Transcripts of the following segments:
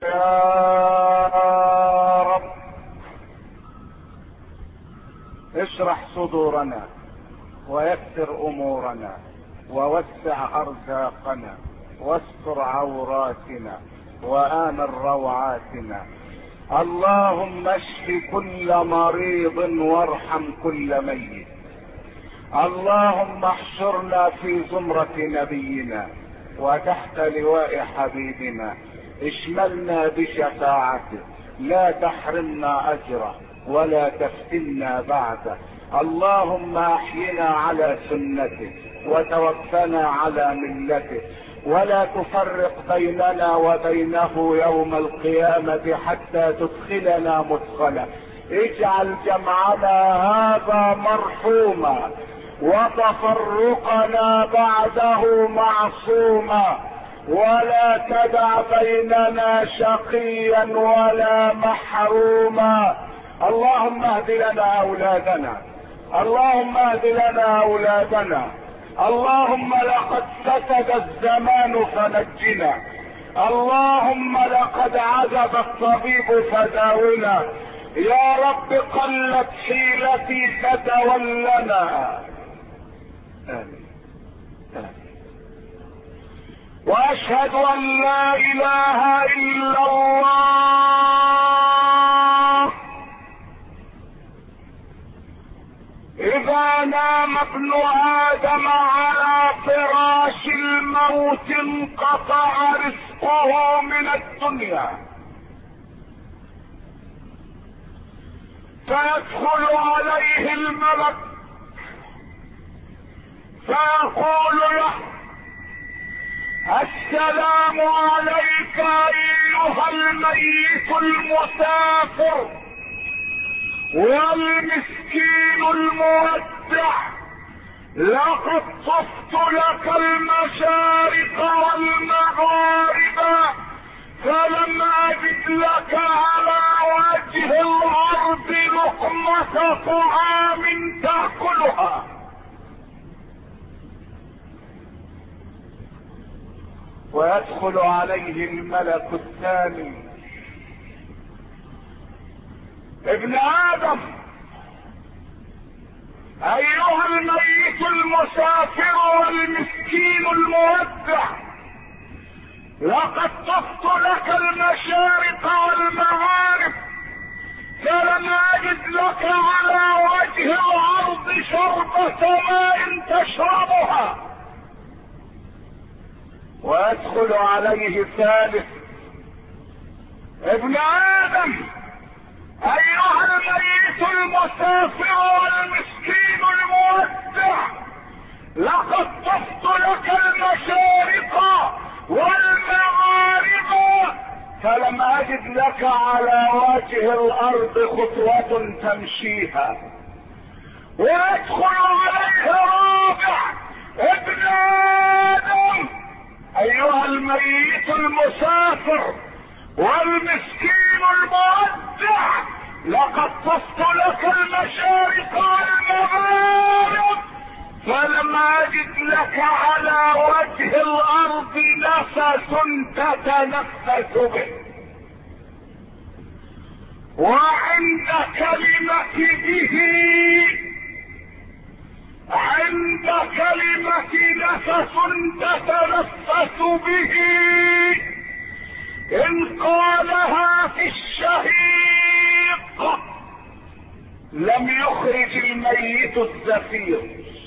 يا رب اشرح صدورنا ويسر امورنا ووسع ارزاقنا واستر عوراتنا وآمن روعاتنا. اللهم اشف كل مريض وارحم كل ميت. اللهم احشرنا في زمرة نبينا وتحت لواء حبيبنا، اشملنا بشفاعته، لا تحرمنا اجره ولا تفتنا بعده. اللهم احينا على سنته وتوفنا على ملته، ولا تفرق بيننا وبينه يوم القيامة حتى تدخلنا مدخلا. اجعل جمعنا هذا مرحوما وتفرقنا بعده معصوما، ولا تدع بيننا شقيا ولا محروما. اللهم اهد لنا اولادنا، اللهم اهد لنا اولادنا. اللهم لقد فسد الزمان فنجنا، اللهم لقد عجب الطبيب فداونا. يا رب قلت حيلتي فتولنا. آمين. واشهد ان لا اله الا الله. اذا نام ابن ادم على فراش الموت انقطع رزقه من الدنيا، فيدخل عليه الملك فيقول له: السلام عليك ايها الميت المسافر والمسكين المودع، لقد طفت لك المشارق والمغارب فلم اجد لك على وجه الارض لقمة طعام تاكلها. ويدخل عليه الملك الثاني: ابن ادم ايها الميت المسافر والمسكين المودع، لقد طفت لك المشارق والمغارب فلم اجد لك على وجه الارض شربة ماء تشربها. ويدخل عليه ثالث: ابن ادم ايها الميت المسافر والمسكين المودع، لقد طفت لك المشارق والمغارب فلم اجد لك على وجه الارض خطوة تمشيها. ويدخل عليه رابع: ابن ادم ايها الميت المسافر والمسكين المودع، لقد طفت لك المشارق والمغارب فلم اجد لك على وجه الارض نفس تتنفس به. وعند كلمة به، عند كلمة نفس تتنفس به، ان قالها في الشهيق لم يخرج الميت الزفير،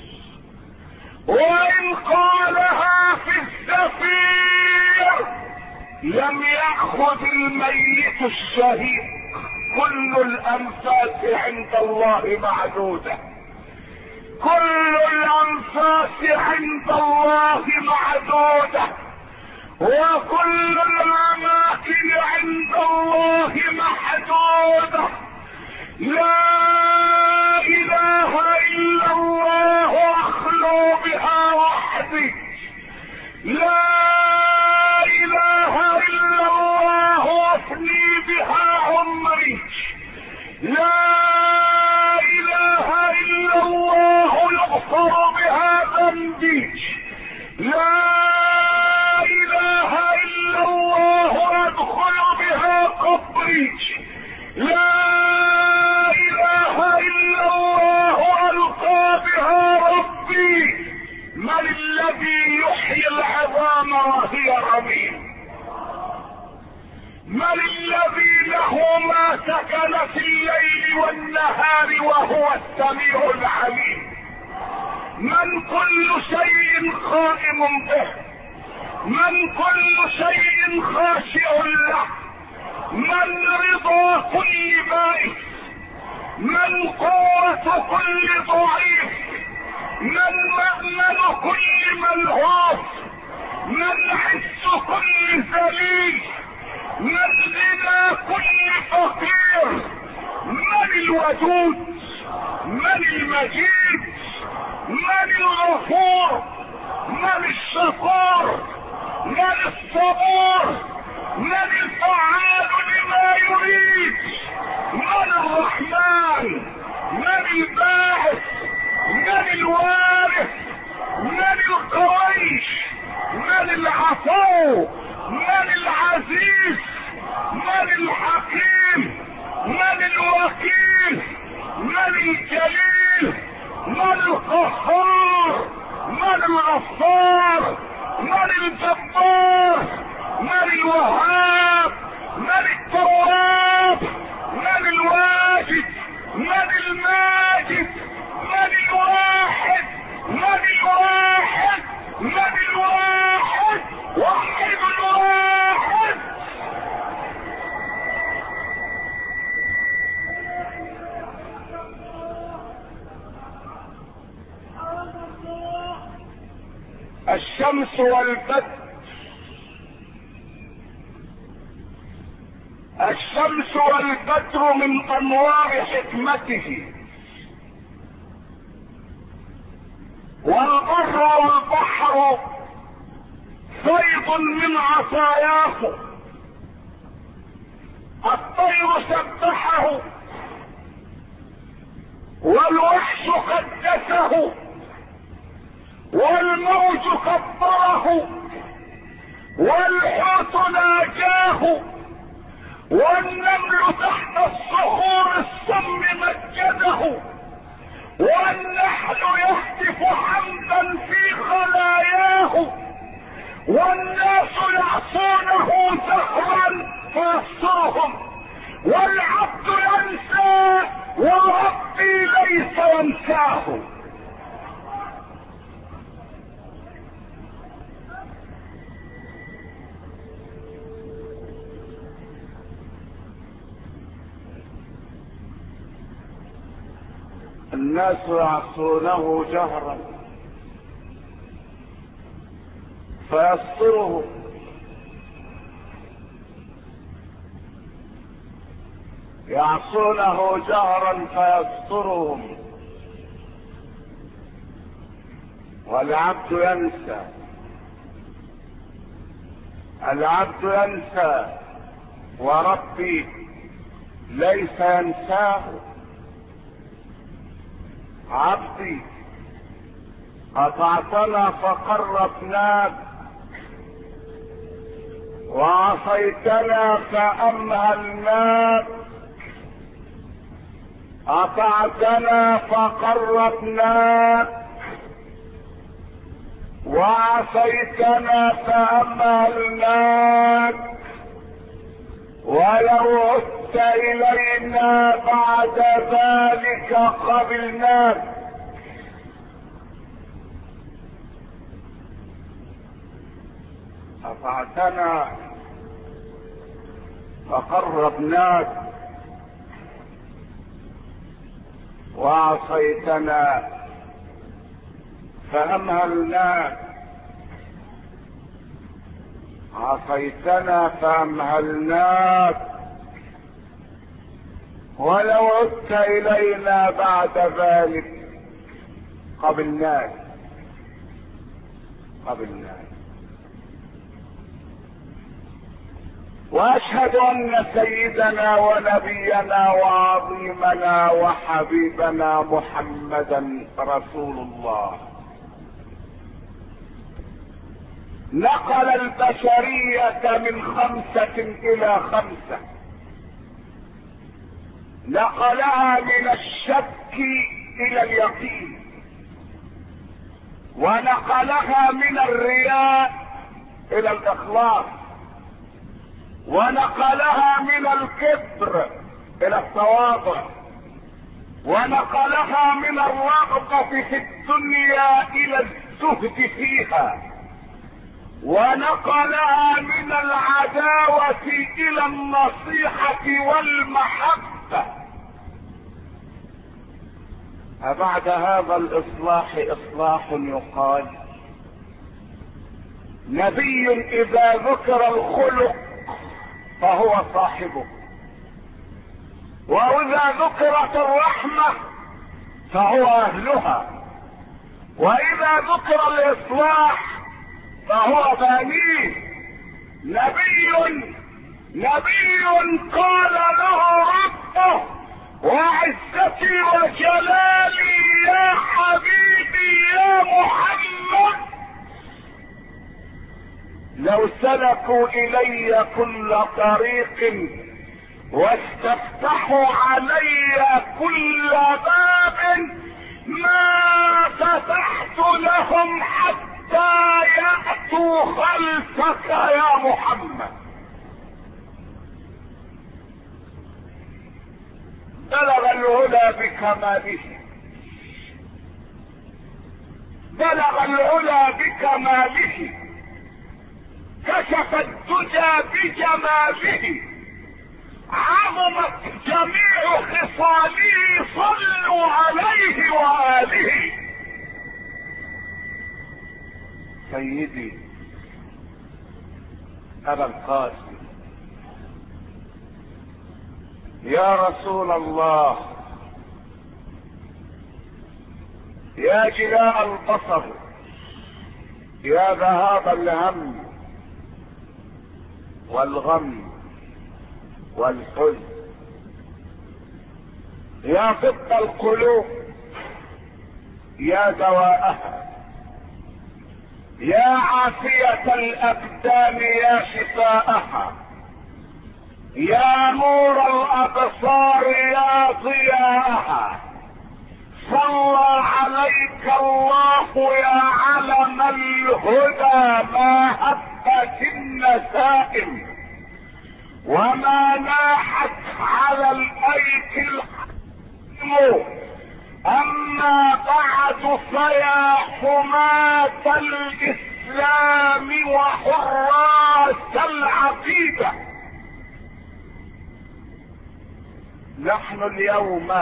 وان قالها في الزفير لم يأخذ الميت الشهيق. كل الانفاس عند الله معدودة، كل الانفاس عند الله معدودة، وكل الاماكن عند الله محدودة. لا اله الا الله اخلو بها وحدي، لا اله الا الله افني بها عمري، لا اله الا الله يغفر بها ذنبي، لا اله الا الله ادخل بها عبدي لا اله الا الله القى بها ربي. من الذي يحيي العظام وهي رميم؟ من الذي له ما سكن في الليل والنهار وهو السميع العليم؟ من كل شيء قائم به، من كل شيء خاشع له، من رضا كل بائس، من قوة كل ضعيف، من مأمن كل ملهوف، من حس كل ذليل، من غنى كل فقير. من الودود، من المجيد، من الغفور، من الشكور، من الصبور، من الفعال لما يريد، من الرحمن، من الباعث، من الوارث، من القريش، من العفو، من العزيز، من الحكيم، من الوكيل، من الجليل، من القهار، من الغفار، من الجبار، من الوهاب، من التواب، من الواجد، من الماجد، من الواحد، من الواحد، من الواحد، وحد الواحد. الشمس والبدر، الشمس والبدر من انوار حكمته، والبر والبحر فيض من عطاياه. الطير سبحه والوحش قدسه، والموج كبره، والحوت ناجاه، والنمل تحت الصخور السم مجده، والنحل يهتف حمدا في خلاياه، والناس يعصونه زهرا فيسترهم، والعبد ينسى وربي ليس ينساه. الناس يعصونه جهرا فيستره، يعصونه جهرا فيسترهم، والعبد ينسى، العبد ينسى وربي ليس ينساه. عبدي أطعتنا فقربناك، وعصيتنا فأمهلناك. أطعتنا فقربناك، وعصيتنا فأمهلناك. ولو عدت إلينا بعد ذلك قبلناك. أطعتنا فقربناك، وعصيتنا فأمهلناك. عصيتنا فأمهلناك، ولو عدت إلينا بعد ذلك قبلناك. واشهد ان سيدنا ونبينا وعظيمنا وحبيبنا محمدا رسول الله نقل البشرية من 5 إلى 5، نقلها من الشك الى اليقين، ونقلها من الرياء الى الاخلاص، ونقلها من الكبر الى التواضع، ونقلها من الرغبة في الدنيا الى الزهد فيها، ونقلها من العداوة الى النصيحة والمحبة. أبعد هذا الإصلاح إصلاح يقال؟ نبي إذا ذكر الخلق فهو صاحبه، وإذا ذكرت الرحمة فهو أهلها، وإذا ذكر الإصلاح فهو بانيه. نبي قال له ربه: وعزتي وجلالي يا حبيبي يا محمد، لو سلكوا الي كل طريق واستفتحوا علي كل باب ما فتحت لهم حتى يأتوا خلفك يا محمد. بلغ العلا بكماله، بلغ العلا بكماله، كشف الدجى بجماله، عظمت جميع خصاله، صلوا عليه وآله. سيدي أبا القاسم، يا رسول الله، يا جلاء البصر، يا ذهاب الهم والغم والحزن، يا طب القلوب، يا دواءها، يا عافية الأبدان، يا شفاءها، يا نور الأبصار، يا ضياءها، صلى عليك الله يا علم الهدى، ما هبت النسائم وما ناحت على الأيك الحكم. أما بعد فيا حماة الإسلام وحراس العقيدة، نحن اليوم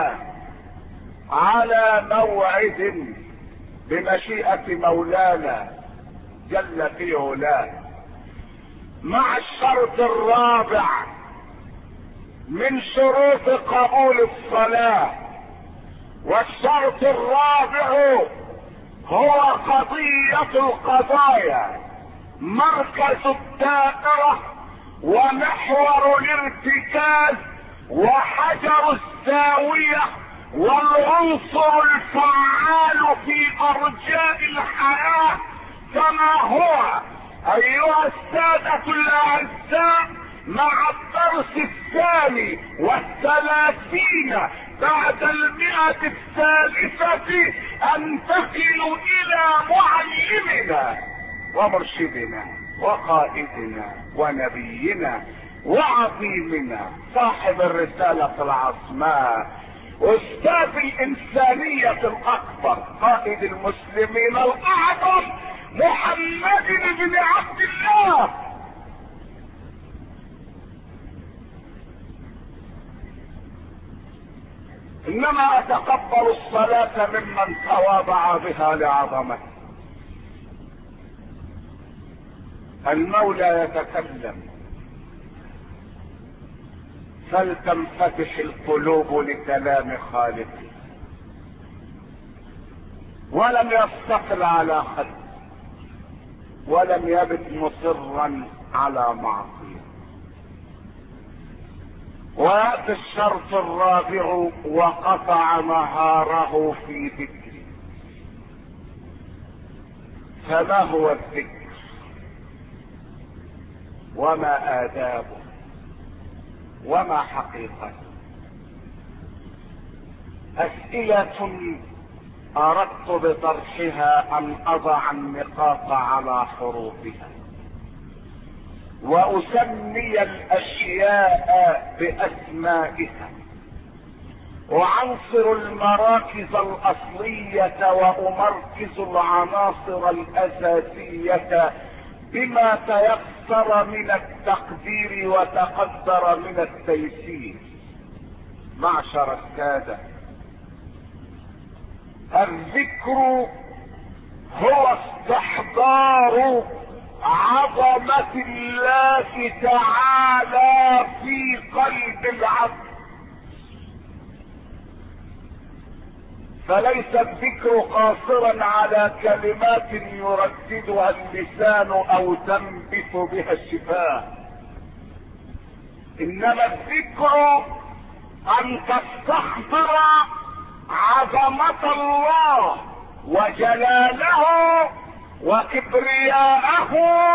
على موعد بمشيئة مولانا جل في علاه مع الشرط الرابع من شروط قبول الصلاة. والشرط الرابع هو قضية القضايا، مركز الدائرة ومحور الارتكاز وحجر الزاوية والعنصر الفعال في أرجاء الحياة، كما هو أيها السادة الأعزاء مع الدرس 32 بعد 100 أنتقل إلى معلمنا ومرشدنا وقائدنا ونبينا وعظيمنا صاحب الرسالة العظماء، أستاذ الإنسانية الأكبر، قائد المسلمين الأعظم، محمد بن عبد الله. إنما أتقبل الصلاة ممن تواضع بها لعظمته. المولى يتكلم، فلتنفتح القلوب لكلام خالقه، ولم يستقل على خلق، ولم يبت مصرا على معصية. ويأتي الشرط الرابع: وقطع نهاره في ذكره. فما هو الذكر؟ وما آدابه؟ وما حقيقته؟ اسئلة اردت بطرحها ان اضع النقاط على حروفها واسمي الاشياء باسمائها وعنصر المراكز الاصلية وامركز العناصر الاساسية بما تيسر من التقدير وتقدر من التيسير. معشر السادة، الذكر هو استحضار عظمة الله تعالى في قلب العبد، فليس الذكر قاصرا على كلمات يرددها اللسان او تنبت بها الشفاه، انما الذكر ان تستحضر عظمة الله وجلاله وكبرياءه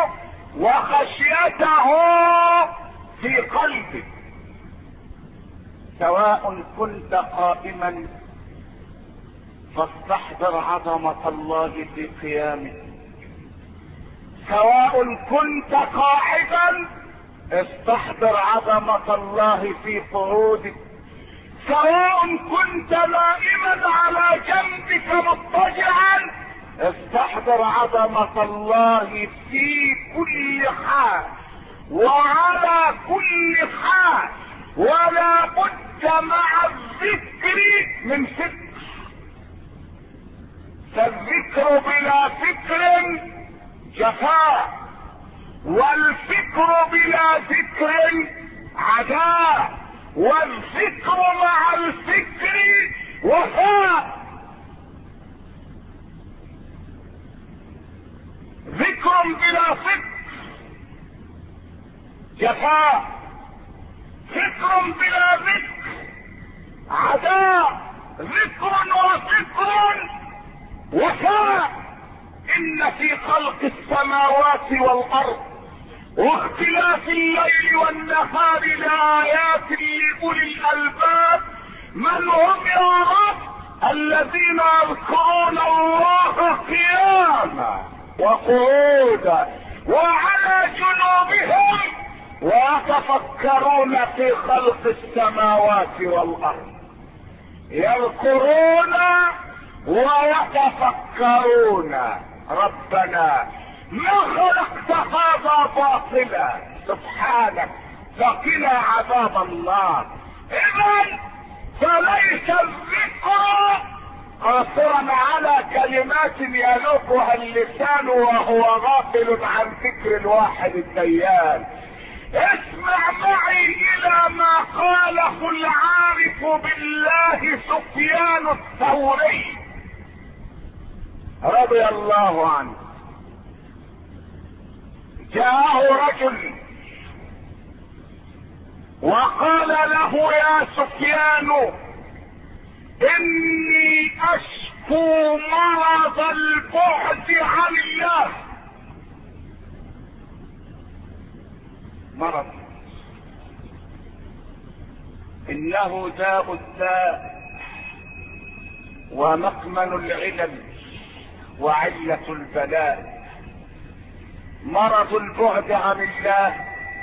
وخشيته في قلبك، سواء كنت قائما فاستحضر عظمة الله في قيامك، سواء كنت قاعدا استحضر عظمة الله في قعودك، سواء كنت نائما على جنبك مضطجعا استحضر عظمة الله في كل حال وعلى كل حال، ولا بد مع الذكر من فكر، فالذكر بلا فكر جفاء، والفكر بلا ذكر عداء، والذكر مع الفكر وفاء. ذكر بلا فكر جفاء، فكر بلا ذكر عداء، ذكر وفكر وفاء. ان في خلق السماوات والارض واختلاف الليل والنهار لآيات لأولي الألباب من هم يا رب؟ الذين يذكرون الله قياما وقعودا وعلى جنوبهم ويتفكرون في خلق السماوات والأرض، يذكرون ويتفكرون. ربنا ما خلقت هذا باطلا سبحانك فقنا عذاب النار. اذا فليس الذكر قاصرا على كلمات يلوكها اللسان وهو غافل عن ذكر الواحد الديان. اسمع معي الى ما قاله العارف بالله سفيان الثوري رضي الله عنه. جاءه رجل وقال له يا سفيان اني اشكو مرض البعد عن الله. مرض انه داء الداء ومكمن العلل وعلة البلاء. مرض البعد عن الله.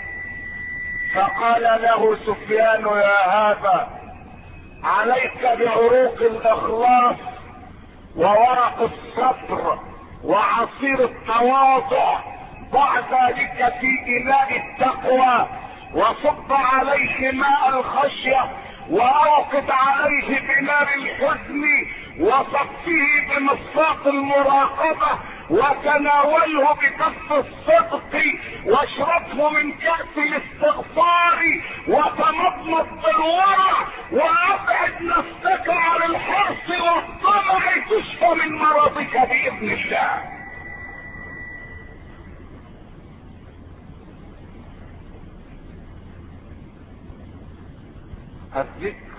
فقال له سفيان يا هذا عليك بعروق الاخلاص وورق الصبر وعصير التواضع، ضع ذلك في اناء التقوى وصب عليه ماء الخشية واوقد عليه بنار الحزن وصفيه بمصفاة المراقبة وتناوله بكف الصدق واشربه من كأس الاستغفار وتمضمض بالورع وابعد نفسك عن الحرص والطمع تشفى من مرضك باذن الله. الذكر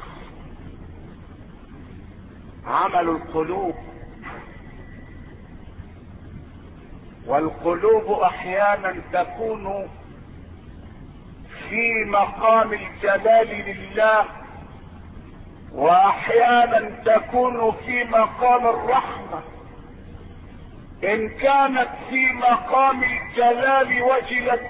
عمل القلوب، والقلوب احيانا تكون في مقام الجلال لله واحيانا تكون في مقام الرحمة. ان كانت في مقام الجلال وجلت،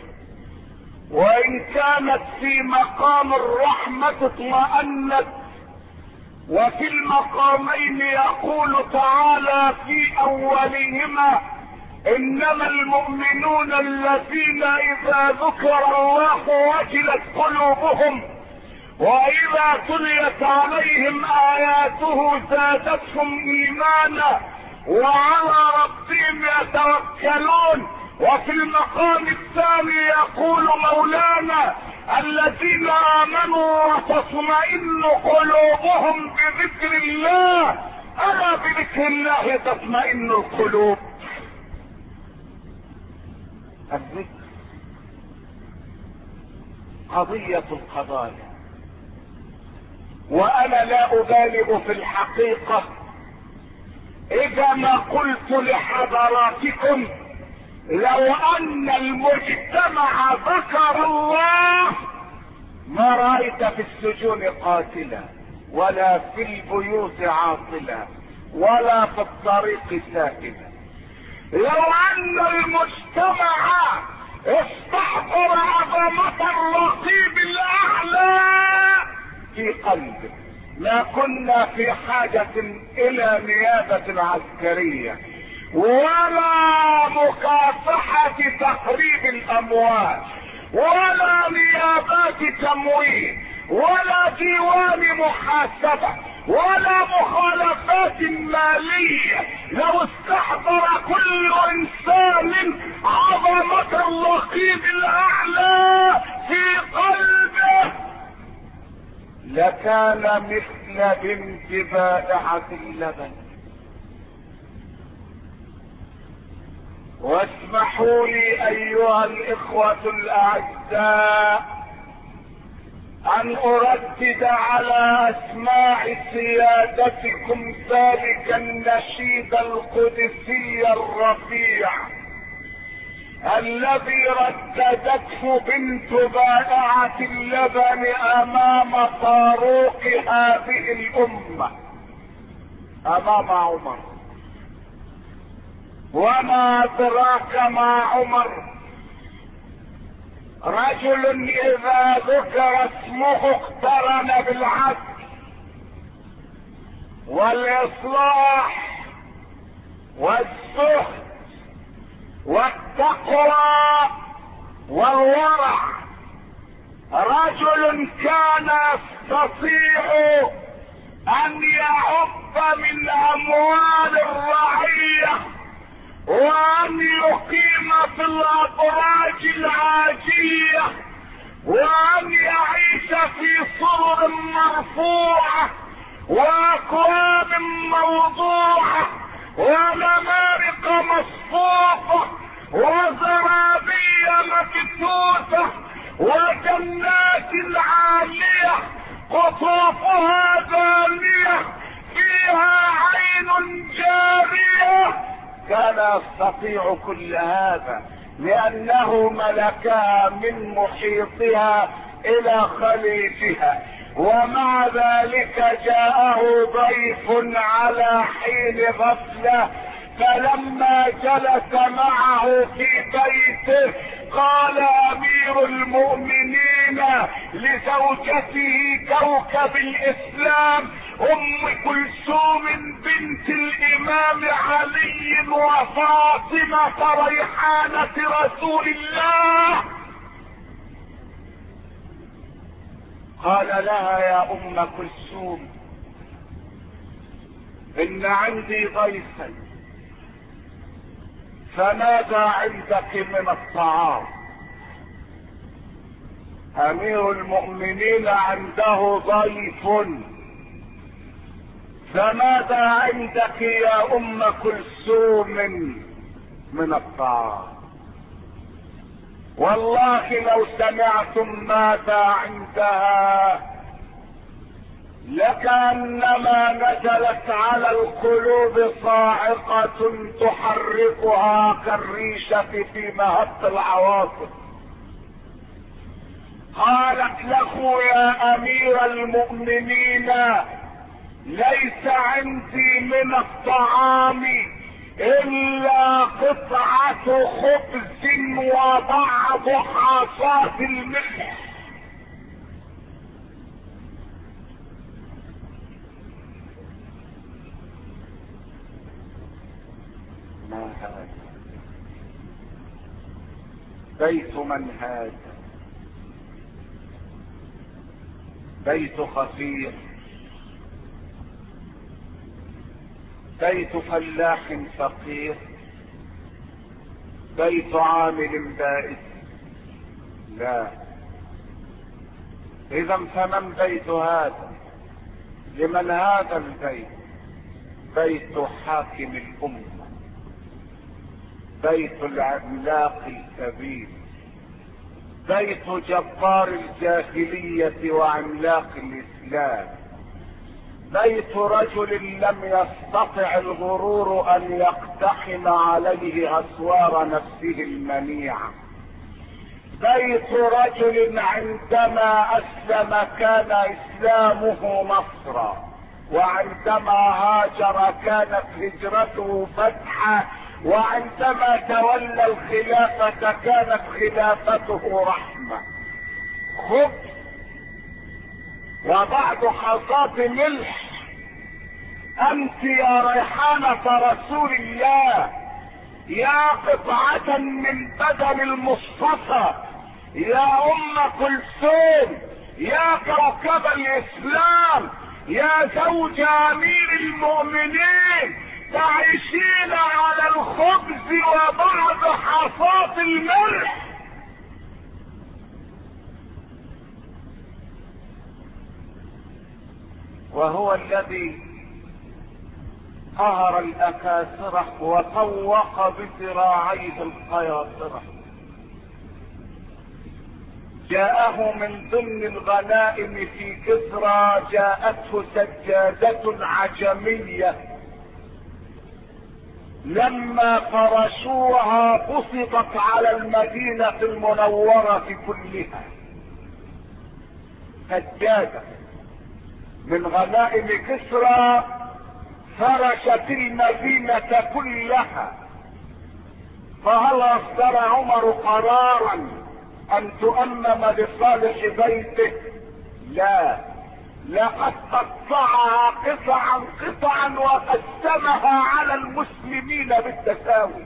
وان كانت في مقام الرحمة اطمأنت. وفي المقامين يقول تعالى في اولهما: انما المؤمنون الذين اذا ذكر الله وجلت قلوبهم واذا تليت عليهم اياته زادتهم ايمانا وعلى ربهم يتوكلون. وفي المقام الثاني يقول مولانا: الذين امنوا وتطمئن قلوبهم بذكر الله، الا بذكر الله تطمئن القلوب. الذكر قضية القضايا. وانا لا ابالغ في الحقيقة اذا ما قلت لحضراتكم: لو ان المجتمع ذكر الله ما رأيت في السجون قاتلا، ولا في البيوت عاطلا، ولا في الطريق سائلا. لو ان المجتمع استحضر عظمة الرقيب الاعلى في قلبه ما كنا في حاجة الى نيابة عسكرية ولا مكافحة تخريب الاموال ولا نيابات تمويل ولا ديوان محاسبة ولا مخالفات مالية. لو استحضر كل انسان عظمة الرقيب الاعلى في قلبه لكان مثل بنت بائعة اللبن. واسمحوا لي ايها الاخوة الاعزاء ان اردد على اسماع سيادتكم ذلك النشيد القدسي الرفيع الذي رددته بنت بائعة اللبن امام طاروق هذه الامة، امام عمر. وما ادراك ما عمر؟ رجل اذا ذكر اسمه اقترن بالعدل والاصلاح والزهد والتقوى والورع. رجل كان يستطيع ان يعب من اموال الرعية وان يقيم في الابراج العاجية وان يعيش في سرر مرفوعة واكواب موضوعة ونمارق مصفوفة وزرابي مكتوتة وجنات عالية قطوفها دانية فيها عين جارية. كان يستطيع كل هذا لانه ملكها من محيطها الى خليجها. ومع ذلك جاءه ضيف على حين غفلة، فلما جلس معه في بيته قال امير المؤمنين لزوجته كوكب الاسلام ام كلثوم بنت الامام علي وفاطمة ريحانة رسول الله، قال لها: يا ام كلثوم ان عندي ضيفا، فماذا عندك من الطعام؟ امير المؤمنين عنده ضيف، فماذا عندك يا ام كلثوم من الطعام؟ والله لو سمعتم ماذا عندها لكأنما نزلت على القلوب صاعقة تحركها كالريشة في مهب العواصف. قالت له يا امير المؤمنين ليس عندي من الطعام الا قطعة خبز وبعض حصاة الملح. ما هذا؟ بيت من هذا؟ بيت خفير، بيت فلاح فقير، بيت عامل بائس؟ لا. اذا فمن بيت هذا؟ لمن هذا البيت؟ بيت حاكم الامه، بيت العملاق الكبير، بيت جبار الجاهلية وعملاق الاسلام، بيت رجل لم يستطع الغرور ان يقتحم عليه اسوار نفسه المنيعة، بيت رجل عندما اسلم كان اسلامه نصرا، وعندما هاجر كانت هجرته فتحا، وعندما تولى الخلافة كانت خلافته رحمة. خبز وبعض حصاة ملح. انت يا ريحانة رسول الله، يا قطعة من بدن المصطفى، يا ام كلثوم، يا كوكب الاسلام، يا زوج امير المؤمنين، تعيشين على الخبز وبعض حصاة الملح. وهو الذي قهر الاكاسرة وطوق بذراعيه القياصرة. جاءه من ضمن الغنائم في كسرى، جاءته سجادة عجمية، لما فرشوها بسطت على المدينة المنورة كلها. سجادة من غنائم كسرى فرشت المدينة كلها. فهل اصدر عمر قرارا ان تؤمم لصالح بيته؟ لا، لقد قطعها قطعا قطعا وقسمها على المسلمين بالتساوي،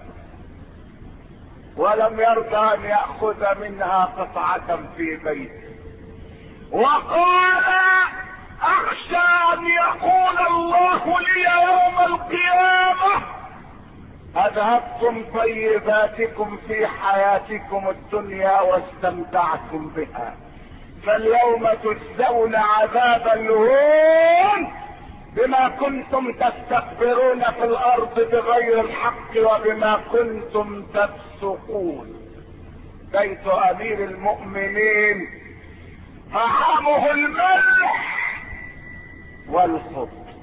ولم يرضى ان يأخذ منها قطعة في بيته. وقال اخشى ان يقول الله لي يوم القيامة اذهبتم طيباتكم في حياتكم الدنيا واستمتعتم بها، فاليوم تجزون عذاب الهون بما كنتم تستكبرون في الارض بغير الحق وبما كنتم تفسقون. بيت امير المؤمنين طعامه الملح والخبز،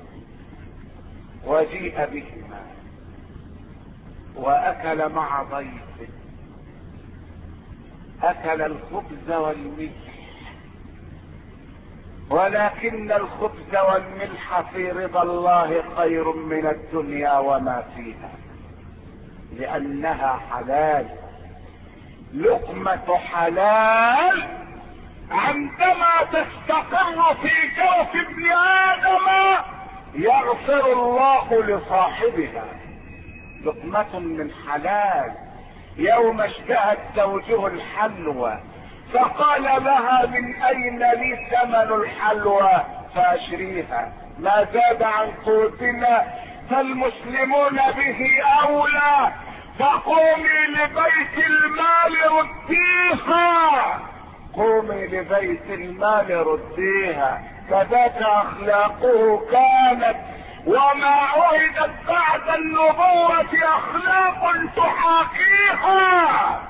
وجيء بهما واكل مع ضيفه، اكل الخبز والملح، ولكن الخبز والملح في رضا الله خير من الدنيا وما فيها، لانها حلال، لقمة حلال عندما تستقر في جوف ابن ادم يغفر الله لصاحبها. لقمة من حلال. يوم اشتهت زوجه الحلوى فقال لها من اين لي ثمن الحلوى فاشريها، ما زاد عن قوتنا فالمسلمون به اولى، فقومي لبيت المال رديها، قومي لبيت المال رديها. فذاك اخلاقه كانت، وما عهدت بعد النبوة اخلاق تحاكيها.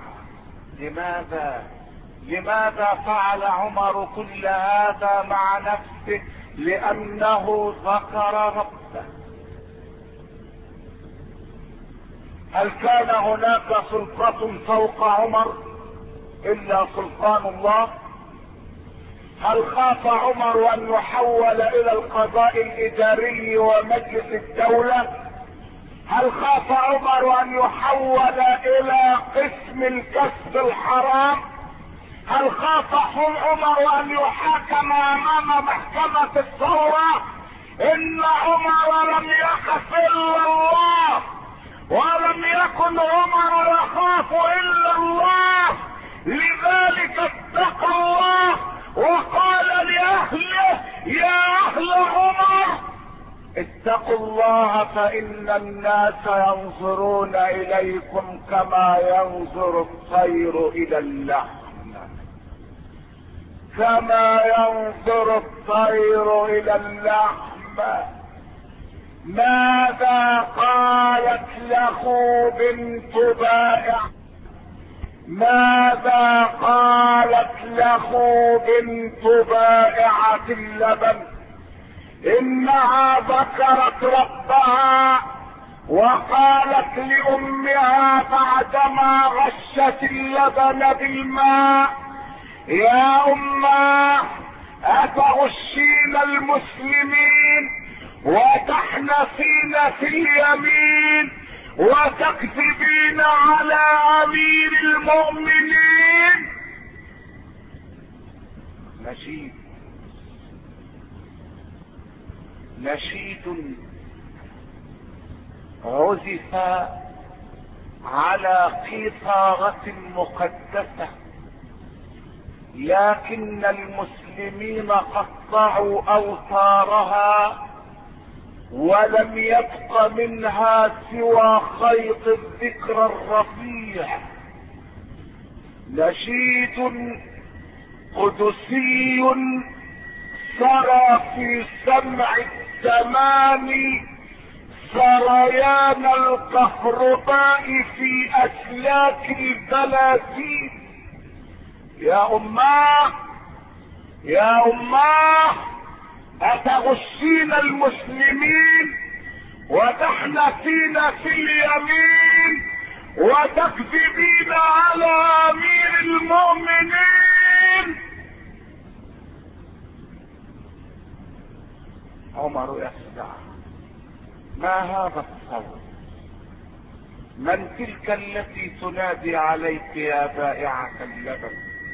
لماذا فعل عمر كل هذا مع نفسه؟ لانه ذكر ربه. هل كان هناك سلطة فوق عمر الا سلطان الله؟ هل خاف عمر ان يحول الى القضاء الاداري ومجلس الدولة؟ هل خاف عمر ان يحول الى قسم الكسب الحرام؟ هل خاف عمر ان يحاكم امام محكمة الثورة؟ ان عمر لم يخف الا الله، ولم يكن عمر يخاف الا الله، لذلك اتقى الله وقال لاهله يا اهل عمر اتقوا الله فان الناس ينظرون اليكم كما ينظر الطير الى اللحم، كما ينظر الطير الى اللحم. ماذا قالت له بنت بائع؟ ماذا قالت له بنت بائعة اللبن؟ انها ذكرت ربها وقالت لامها بعدما غشت اللبن بالماء: يا اماه اتغشين المسلمين وتحنثين في اليمين وتكذبين على امير المؤمنين؟ نشيد عزف على قيثارة مقدسة، لكن المسلمين قطعوا اوتارها ولم يبق منها سوى خيط الذكرى الرفيع. نشيد قدسي سرى في سمع الزمان سريان الكهرباء في اسلاك البلاتين. يا اماه يا اماه اتغشين المسلمين وتحنثين في اليمين وتكذبين على امير المؤمنين؟ عمر يخدع. ما هذا الصوت؟ من تلك التي تنادي عليك يا بائعة اللبن؟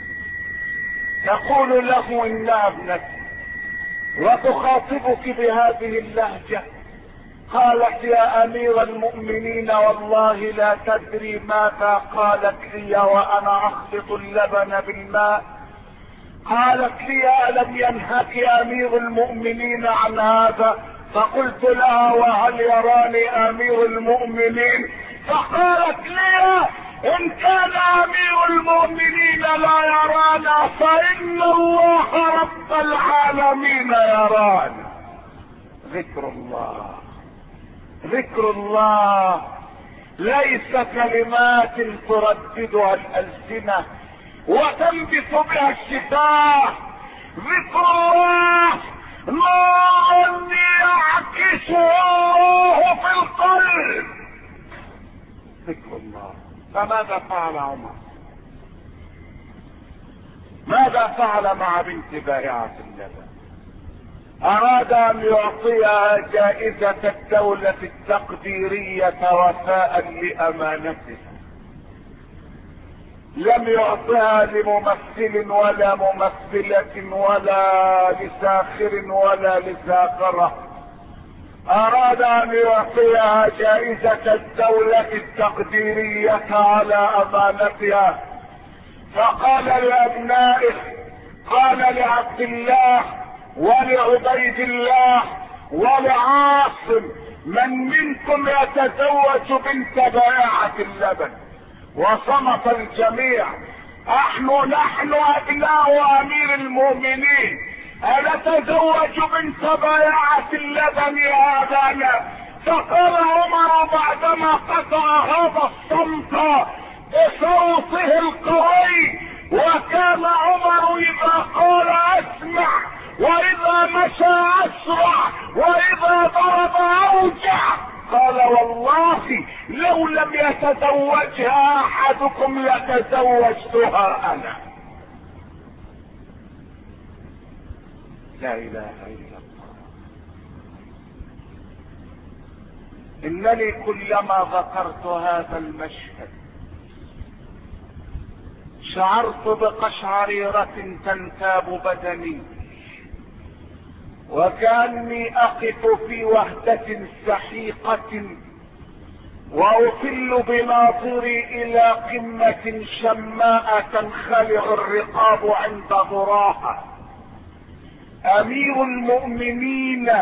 تقول له انها ابنتي وتخاطبك بهذه اللهجة. قالت يا امير المؤمنين والله لا تدري ماذا قالت لي وانا اخلط اللبن بالماء. قالت لي الم ينهك امير المؤمنين عن هذا؟ فقلت لها وهل يراني امير المؤمنين؟ فقالت لي ان كان امير المؤمنين لا يرانا فان الله رب العالمين يرانا. ذكر الله ذكر الله ليس كلمات ترددها الالسنة وتنبت بها الشفاه. ذكر الله نور يعكسه الله في القلب. ذكر الله. فماذا فعل عمر؟ ماذا فعل مع بنت بائعة اللبن؟ اراد ان يعطيها جائزة الدولة التقديرية وفاء لامانتها. لم يعطها لممثل ولا ممثلة ولا لساخر ولا لساخرة. اراد ان يعطيها جائزة الدولة التقديرية على امانتها. فقال لابنائه، قال لعبد الله ولعبيد الله ولعاصم: من منكم يتزوج بنت بائعة اللبن؟ وصمت الجميع. نحن ابناء امير المؤمنين أنتزوج بنت بائعة اللبن يا ابانا؟ فقال عمر بعدما قطع هذا الصمت بصوته القوي، وكان عمر اذا قال اسمع واذا مشى اسرع واذا ضرب اوجع. قال والله لو لم يتزوجها احدكم لتزوجتها انا. لا اله الا الله. انني كلما ذكرت هذا المشهد شعرت بقشعريرة تنتاب بدني، وكأني اقف في وهدة سحيقة واطل بناظري الى قمة شماء تنخلع الرقاب عند ذراها. امير المؤمنين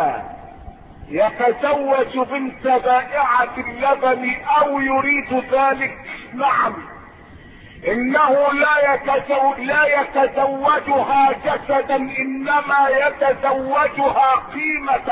يتزوج بنت بائعة اللبن او يريد ذلك؟ نعم، انه لا يتزوجها جسدا، انما يتزوجها قيمة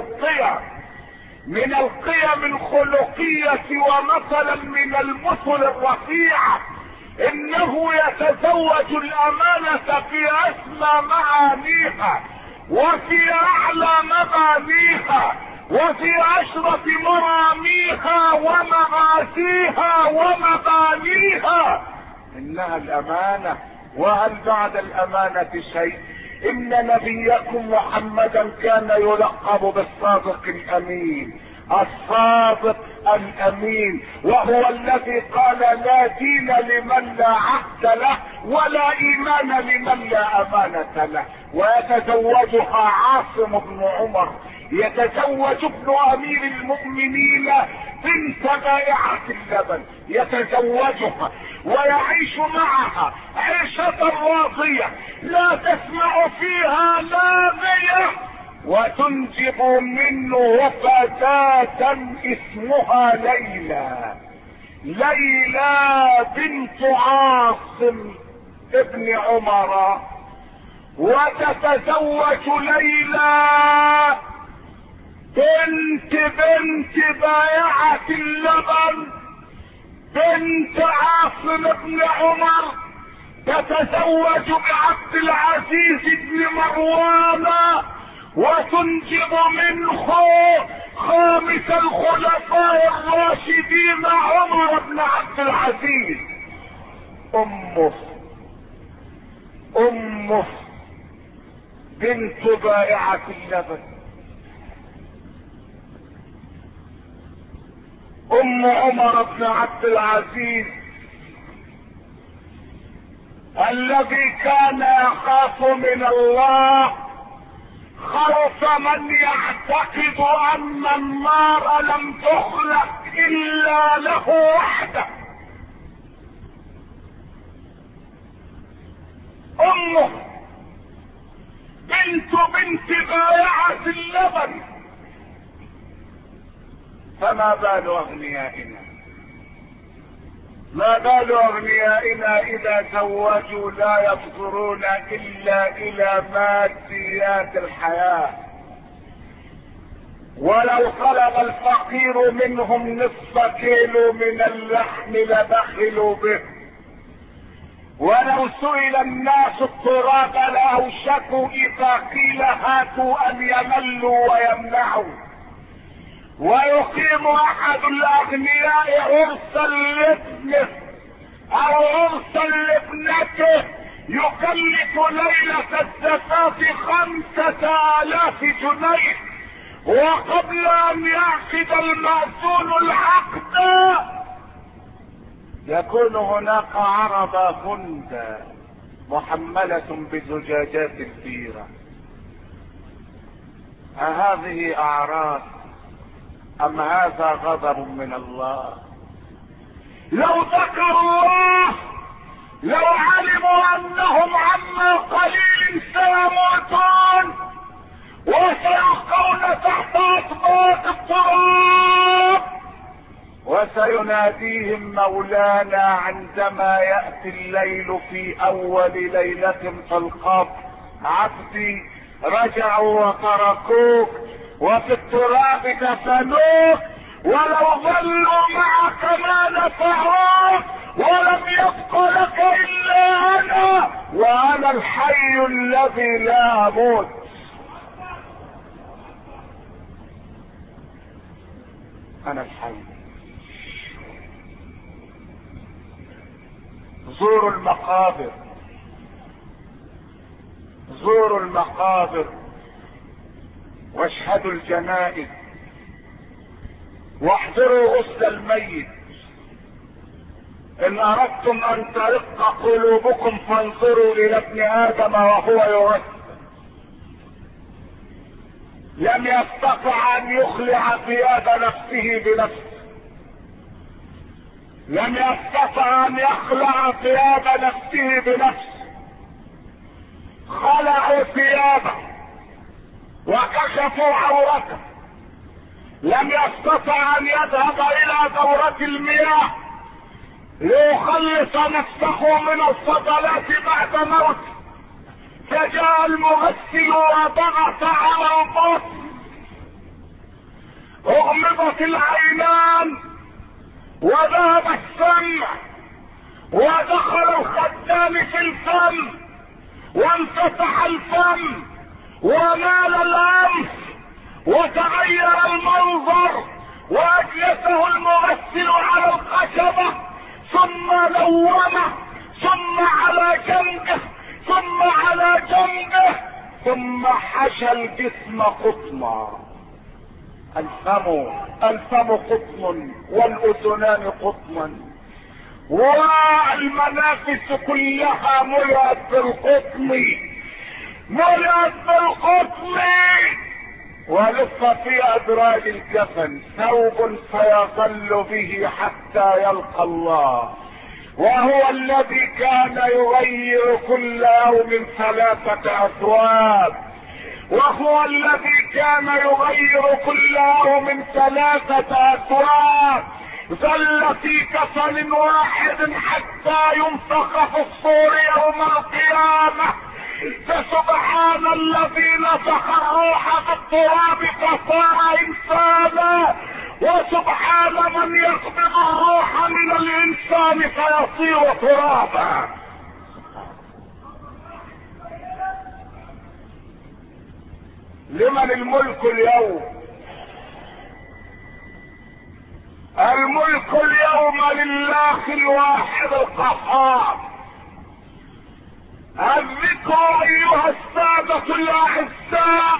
من القيم الخلقية ومثلا من المثل الرفيعة. انه يتزوج الامانة في اسمى معانيها وفي اعلى مبانيها وفي اشرف مراميها ومغازيها ومبانيها، انها الامانة. وهل بعد الامانة شيء؟ ان نبيكم محمدا كان يلقب بالصادق الامين، الصادق الامين، وهو الذي قال لا دين لمن لا عهد له ولا ايمان لمن لا امانة له. ويتزوجها عاصم بن عمر، يتزوج ابن امير المؤمنين بنت بائعة اللبن، يتزوجها ويعيش معها عيشة راضية لا تسمع فيها لاغية، وتنجب منه فتاة اسمها ليلى، ليلى بنت عاصم ابن عمر. وتتزوج ليلى بنت بائعة اللبن بنت عاصم بن عمر، تتزوج بعبد العزيز بن مروان، وتنجب منه خامس الخلفاء الراشدين عمر بن عبد العزيز. امه بنت بائعة اللبن، ام عمر بن عبد العزيز الذي كان يخاف من الله خوف من يعتقد ان النار لم تخلق الا له وحده. امه بنت بائعة اللبن. فما بال اغنيائنا، ما بال اغنيائنا اذا زوجوا لا ينظرون الا الى ماديات الحياة، ولو طلب الفقير منهم نصف كيلو من اللحم لبخلوا به، ولو سئل الناس التراب لاوشكوا اذا قيل هاتوا ان يملوا ويمنعوا. ويقيم احد الاغنياء عرسا لابنه او عرسا لابنته يكلف ليلة الزفاف 5000 جنيه، وقبل ان يعقد المأذون العقد يكون هناك عربة هندا محملة بزجاجات البيرة. أهذه أعراض أم هذا غضب من الله؟ لو ذكروا الله، لو علموا أنهم عما قليل سيموتون وسيلقون تحت أطباق التراب، وسيناديهم مولانا عندما يأتي الليل في أول ليلة في القبر: عبدي رجعوا وتركوك وفي التراب دفنوك، ولو ظلوا معك ما نفعوك، ولم يبق لك الا انا، وانا الحي الذي لا اموت. انا الحي. زوروا المقابر، زوروا المقابر، واشهدوا الجنائز واحضروا غسل الميت. ان اردتم ان ترق قلوبكم فانظروا الى ابن ادم وهو يرد. لم يستطع ان يخلع ثياب نفسه بنفسه، لم يستطع ان يخلع ثياب نفسه بنفسه. خلعوا ثيابه وكشفوا عورته. لم يستطع ان يذهب الى دورة المياه ليخلص نفسه من الفضلات بعد موته، فجاء المغسل وضغط على البطن. اغمضت العينان وذهب السمع ودخل الخدام في الفم وانفتح الفم ومال الانف وتغير المنظر، واجلسه المغسل على الخشبة ثم لومه ثم على جنبه ثم على جنبه ثم حشى الجسم قطنا. الفم قطن والاذنان قطنا والمنافس كلها ملأت بالقطن، ملأت بالقطن. ولف في ادراج الكفن ثوب فيظل به حتى يلقى الله، وهو الذي كان يغير كل يوم 3 اثواب، وهو الذي كان يغير كل يوم 3 اثواب. ظل في كفن واحد حتى ينفخ في الصور يوم القيامة. فسبحان الذي نفخ الروح بالتراب فصار انسانا، وسبحان من يقبض الروح من الانسان فيصير ترابا. لمن الملك اليوم؟ الملك اليوم لله الواحد القهار. الذكر ايها السادة الاعزاء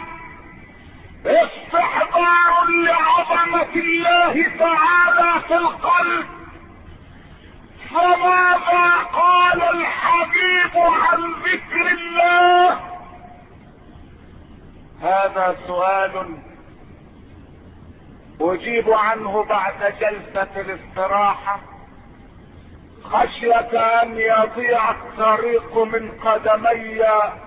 استحضار لعظمة الله تعالى في القلب. فماذا قال الحبيب عن ذكر الله؟ هذا سؤال اجيب عنه بعد جلسة الاستراحة، خشية ان يضيع الطريق من قدمي،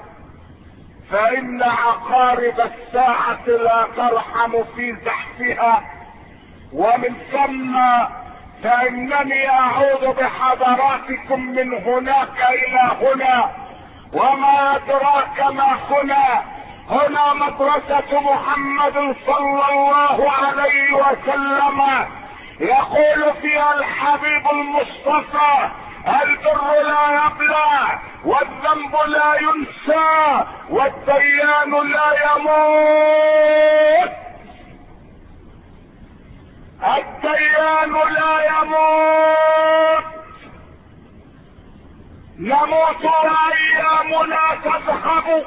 فان عقارب الساعة لا ترحم في زحفها. ومن ثم فانني اعود بحضراتكم من هناك الى هنا، وما ادراك ما هنا. هنا مدرسة محمد صلى الله عليه وسلم، يقول فيها الحبيب المصطفى: البر لا يبلى والذنب لا ينسى والديان لا يموت. الديان لا يموت. نموت وايامنا تذهب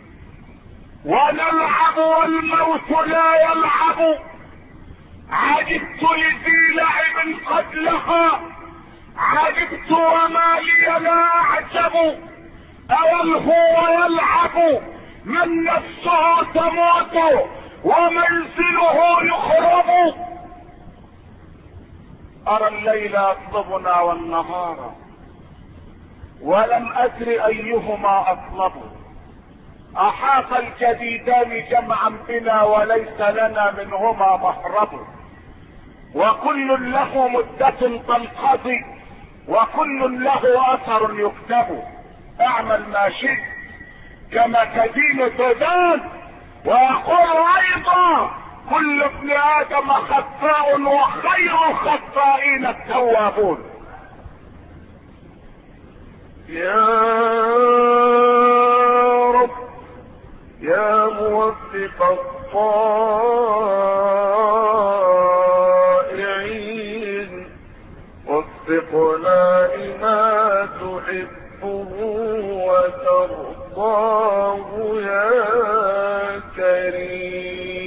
ونلعب والموت لا يلعب. عجبت لذي لعب قد لها، عجبت وما لي لا اعجب. اولهو يلعب من نفسه تموت ومنزله يخرب. ارى الليل يطلبنا والنهار ولم ادر ايهما اطلب. احاط الجديدان جمعا بنا وليس لنا منهما مهرب. وكل له مدة تنقضي وكل له اثر يكتب. اعمل ما شئت كما تدين تدان. ويقول ايضا: كل ابن ادم خطاء وخير الخطائين التوابون. يا رب يا موفق الطائعين، وفقنا لما تحبه وترضاه يا كريم.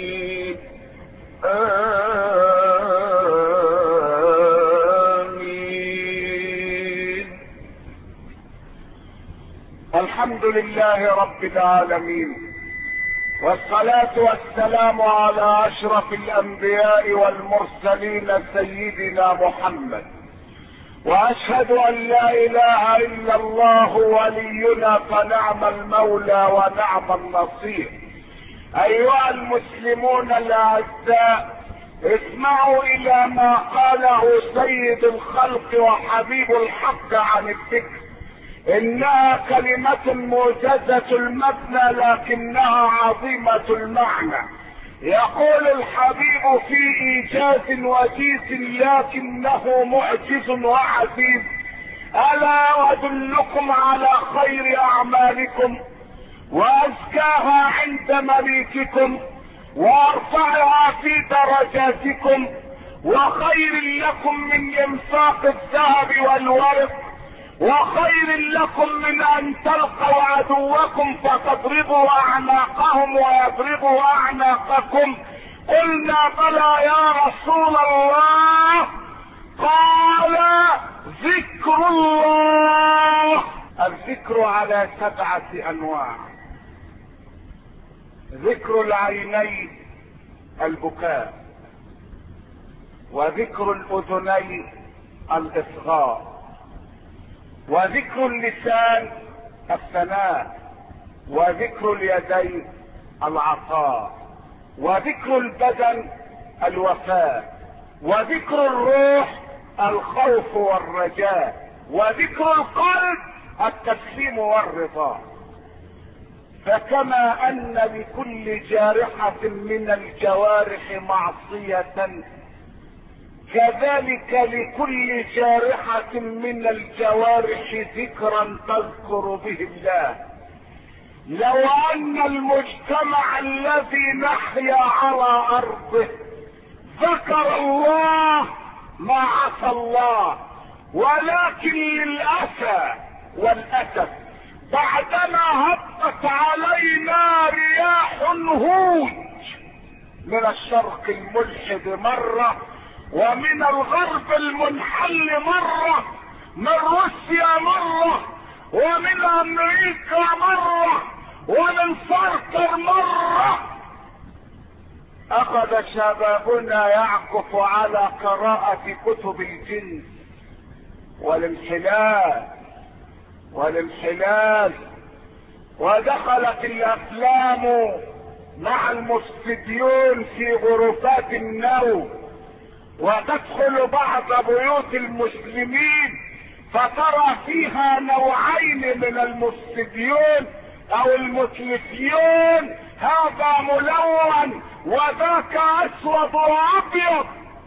والحمد لله رب العالمين، والصلاة والسلام على اشرف الانبياء والمرسلين سيدنا محمد. واشهد ان لا اله الا الله ولينا فنعم المولى ونعم النصير. ايها المسلمون الاعزاء، اسمعوا الى ما قاله سيد الخلق وحبيب الحق عن الذكر. انها كلمة موجزة المبنى لكنها عظيمة المعنى. يقول الحبيب في ايجاز وجيز لكنه معجز وعزيز: الا ادلكم على خير اعمالكم وازكاها عند مليككم وارفعها في درجاتكم وخير لكم من انفاق الذهب والورق وخير لكم من ان تلقوا عدوكم فتضربوا اعناقهم ويضربوا اعناقكم. قلنا بلى يا رسول الله. قال: ذكر الله. الذكر على 7 انواع: ذكر العينين البكاء، وذكر الاذنين الاصغاء، وذكر اللسان الثناء، وذكر اليدين العطاء، وذكر البدن الوفاء، وذكر الروح الخوف والرجاء، وذكر القلب التسليم والرضا. فكما ان لكل جارحة من الجوارح معصية، كذلك لكل جارحة من الجوارح ذكرا تذكر به الله. لو ان المجتمع الذي نحيا على ارضه ذكر الله ما عصى الله، ولكن للاسى والاسف بعدما هبت علينا رياح هوج من الشرق الملحد مرة، ومن الغرب المنحل مرة، من روسيا مرة، ومن امريكا مرة، ومن سارتر مرة، اخذ شبابنا يعكف على قراءة كتب الجنس والانحلال، ودخلت الافلام مع المستديون في غرفات النوم، وتدخل بعض بيوت المسلمين فترى فيها نوعين من المستديون او المتلفيون، هذا ملون وذاك اسود وابيض.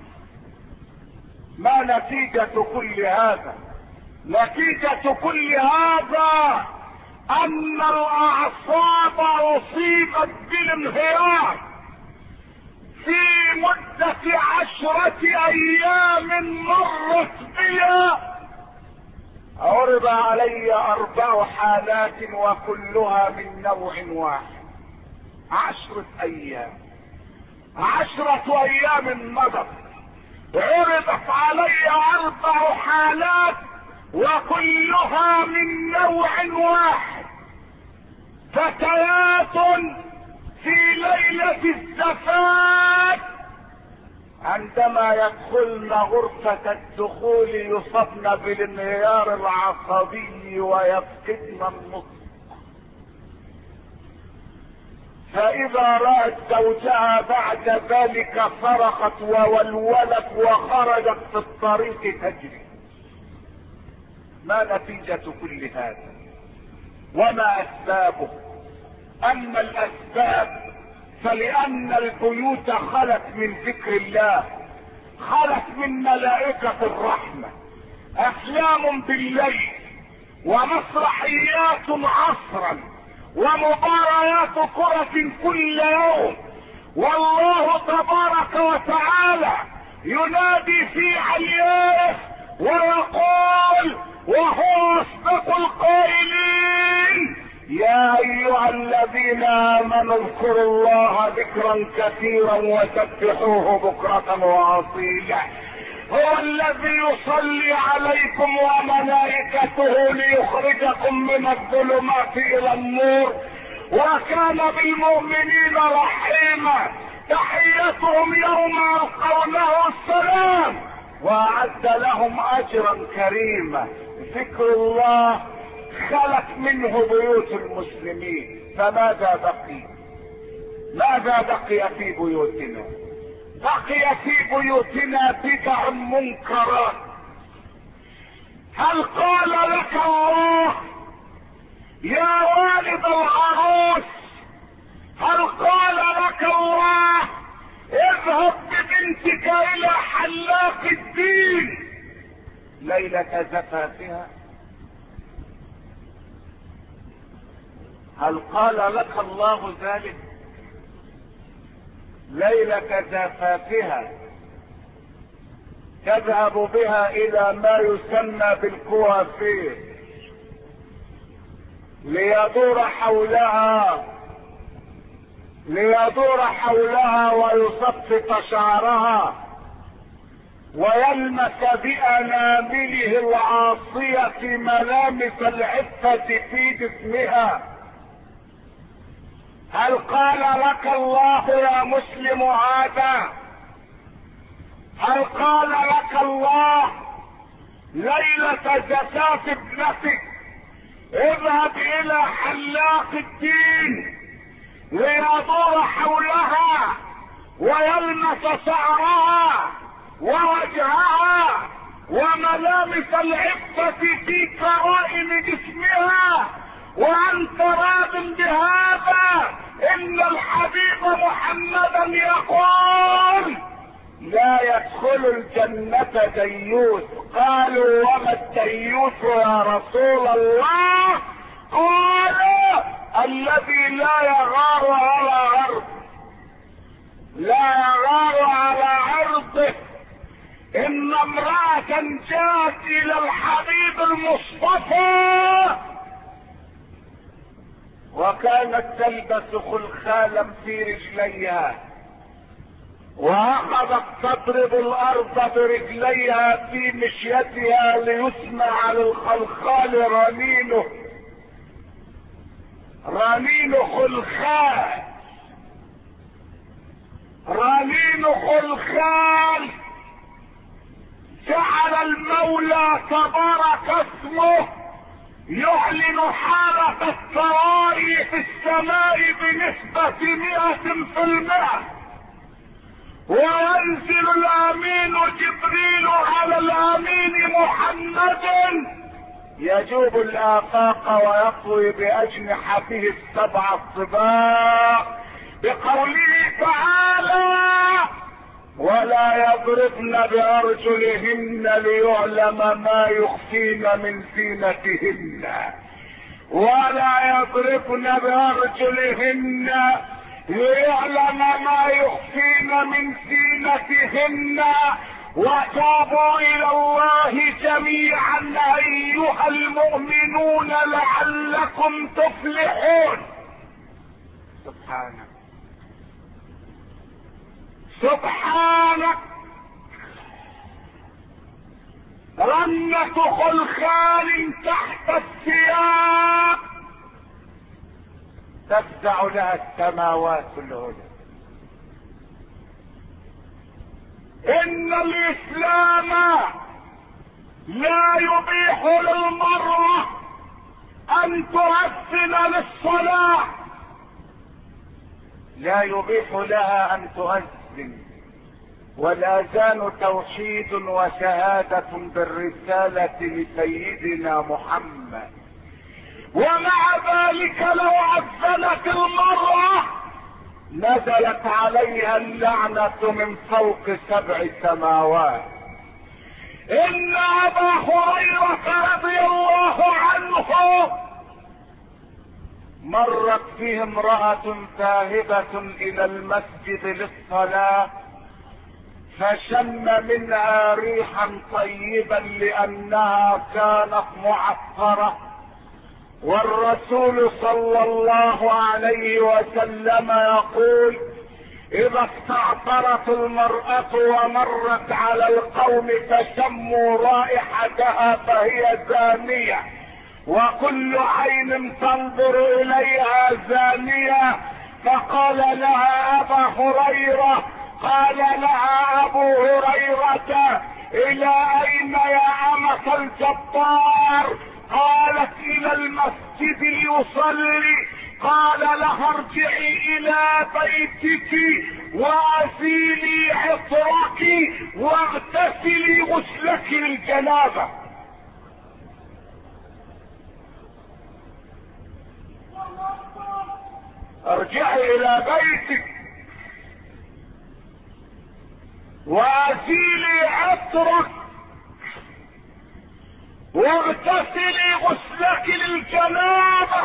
ما نتيجة كل هذا؟ نتيجة كل هذا ان الاعصاب اصيبت بالانهيار. في مدة 10 ايام مرت بها عرض علي 4 حالات وكلها من نوع واحد. 10 ايام 10 ايام مضت، عرضت علي 4 حالات وكلها من نوع واحد. فتيات في ليلة الزفاف عندما يدخلن غرفة الدخول يصبن بالانهيار العصبي ويفقدن النطق، فإذا رأت زوجها بعد ذلك صرخت وولولت وخرجت في الطريق تجري. ما نتيجة كل هذا وما أسبابه؟ أما الأسباب فلأن البيوت خلت من ذكر الله، خلت من ملائكة الرحمة، أفلام بالليل ومسرحيات عصرا ومباريات كرة كل يوم. والله تبارك وتعالى ينادي في عليائه ويقول وهو أصدق القائلين: يا ايها الذين امنوا اذكروا الله ذكرا كثيرا وسبحوه بكرة واصيلا. هو الذي يصلي عليكم وملائكته ليخرجكم من الظلمات الى النور، وكان بالمؤمنين رحيما، تحيتهم يوم يلقونه السلام، واعد لهم اجرا كريما. ذكر الله خلت منه بيوت المسلمين، فماذا بقي؟ ماذا بقي في بيوتنا؟ بقي في بيوتنا بدع منكرات. هل قال لك الله يا والد العروس، هل قال لك الله اذهب ببنتك الى حلاق الدين ليلة زفافها؟ هل قال لك الله ذلك؟ ليلة زفافها تذهب بها الى ما يسمى بالكوافير ليدور حولها ويصفط شعرها ويلمس بأنامله العاصية ملامس العفة في جسمها. هل قال لك الله يا مسلم هذا؟ هل قال لك الله ليلة زفاف ابنتك اذهب الى حلاق الدين ليدور حولها ويلمس شعرها ووجهها وملامس العفة في كرائم جسمها، وانت راض بهذا؟ ان الحبيب محمدا يقول لا يدخل الجنة ديوث. قالوا وما الديوث يا رسول الله؟ قال الذي لا يغار على عرضه، لا يغار على عرضه. ان امرأة جاءت الى الحبيب المصطفى وكانت تلبس خلخالا في رجليها واخذت تضرب الارض برجليها في مشيتها ليسمع للخلخال رنين خلخال. جعل المولى تبارك اسمه يعلن حالة الطوارئ في السماء بنسبة 100%، وينزل الامين جبريل على الامين محمد يجوب الافاق ويطوي باجنحته السبع الطباق بقوله تعالى ولا يضربن بارجلهن ليعلم ما يخفين من زينتهن، ولا يضربن بارجلهن ليعلم ما يخفين من زينتهن، وتوبوا الى الله جميعا ايها المؤمنون لعلكم تفلحون. سبحانك سبحانك، رنة خلخال تحت الثياب تفزع لها السماوات العلى. ان الاسلام لا يبيح للمرأة ان تؤذن للصلاة، لا يبيح لها ان تؤذن، والاذان توحيد وشهادة بالرسالة لسيدنا محمد. ومع ذلك لو اذنت المرأة نزلت عليها اللعنة من فوق 7 سماوات. ان ابا هريرة رضي الله عنه مرت فيه امرأة ذاهبة الى المسجد للصلاة فشم منها ريحا طيبا لانها كانت معطرة، والرسول صلى الله عليه وسلم يقول اذا استعطرت المرأة ومرت على القوم فشموا رائحتها فهي زانية، وكل عين تنظر اليها زانية. فقال لها ابا هريرة، قال لها ابو هريرة: الى اين يا امة الجبار؟ قالت: الى المسجد ليصلي. قال لها: ارجعي الى بيتك وازيلي عطرك واغتسلي غسلك للجنابة. ارجعي الى بيتك وازيلي عطرك واغتسلي غسلك للجنابة،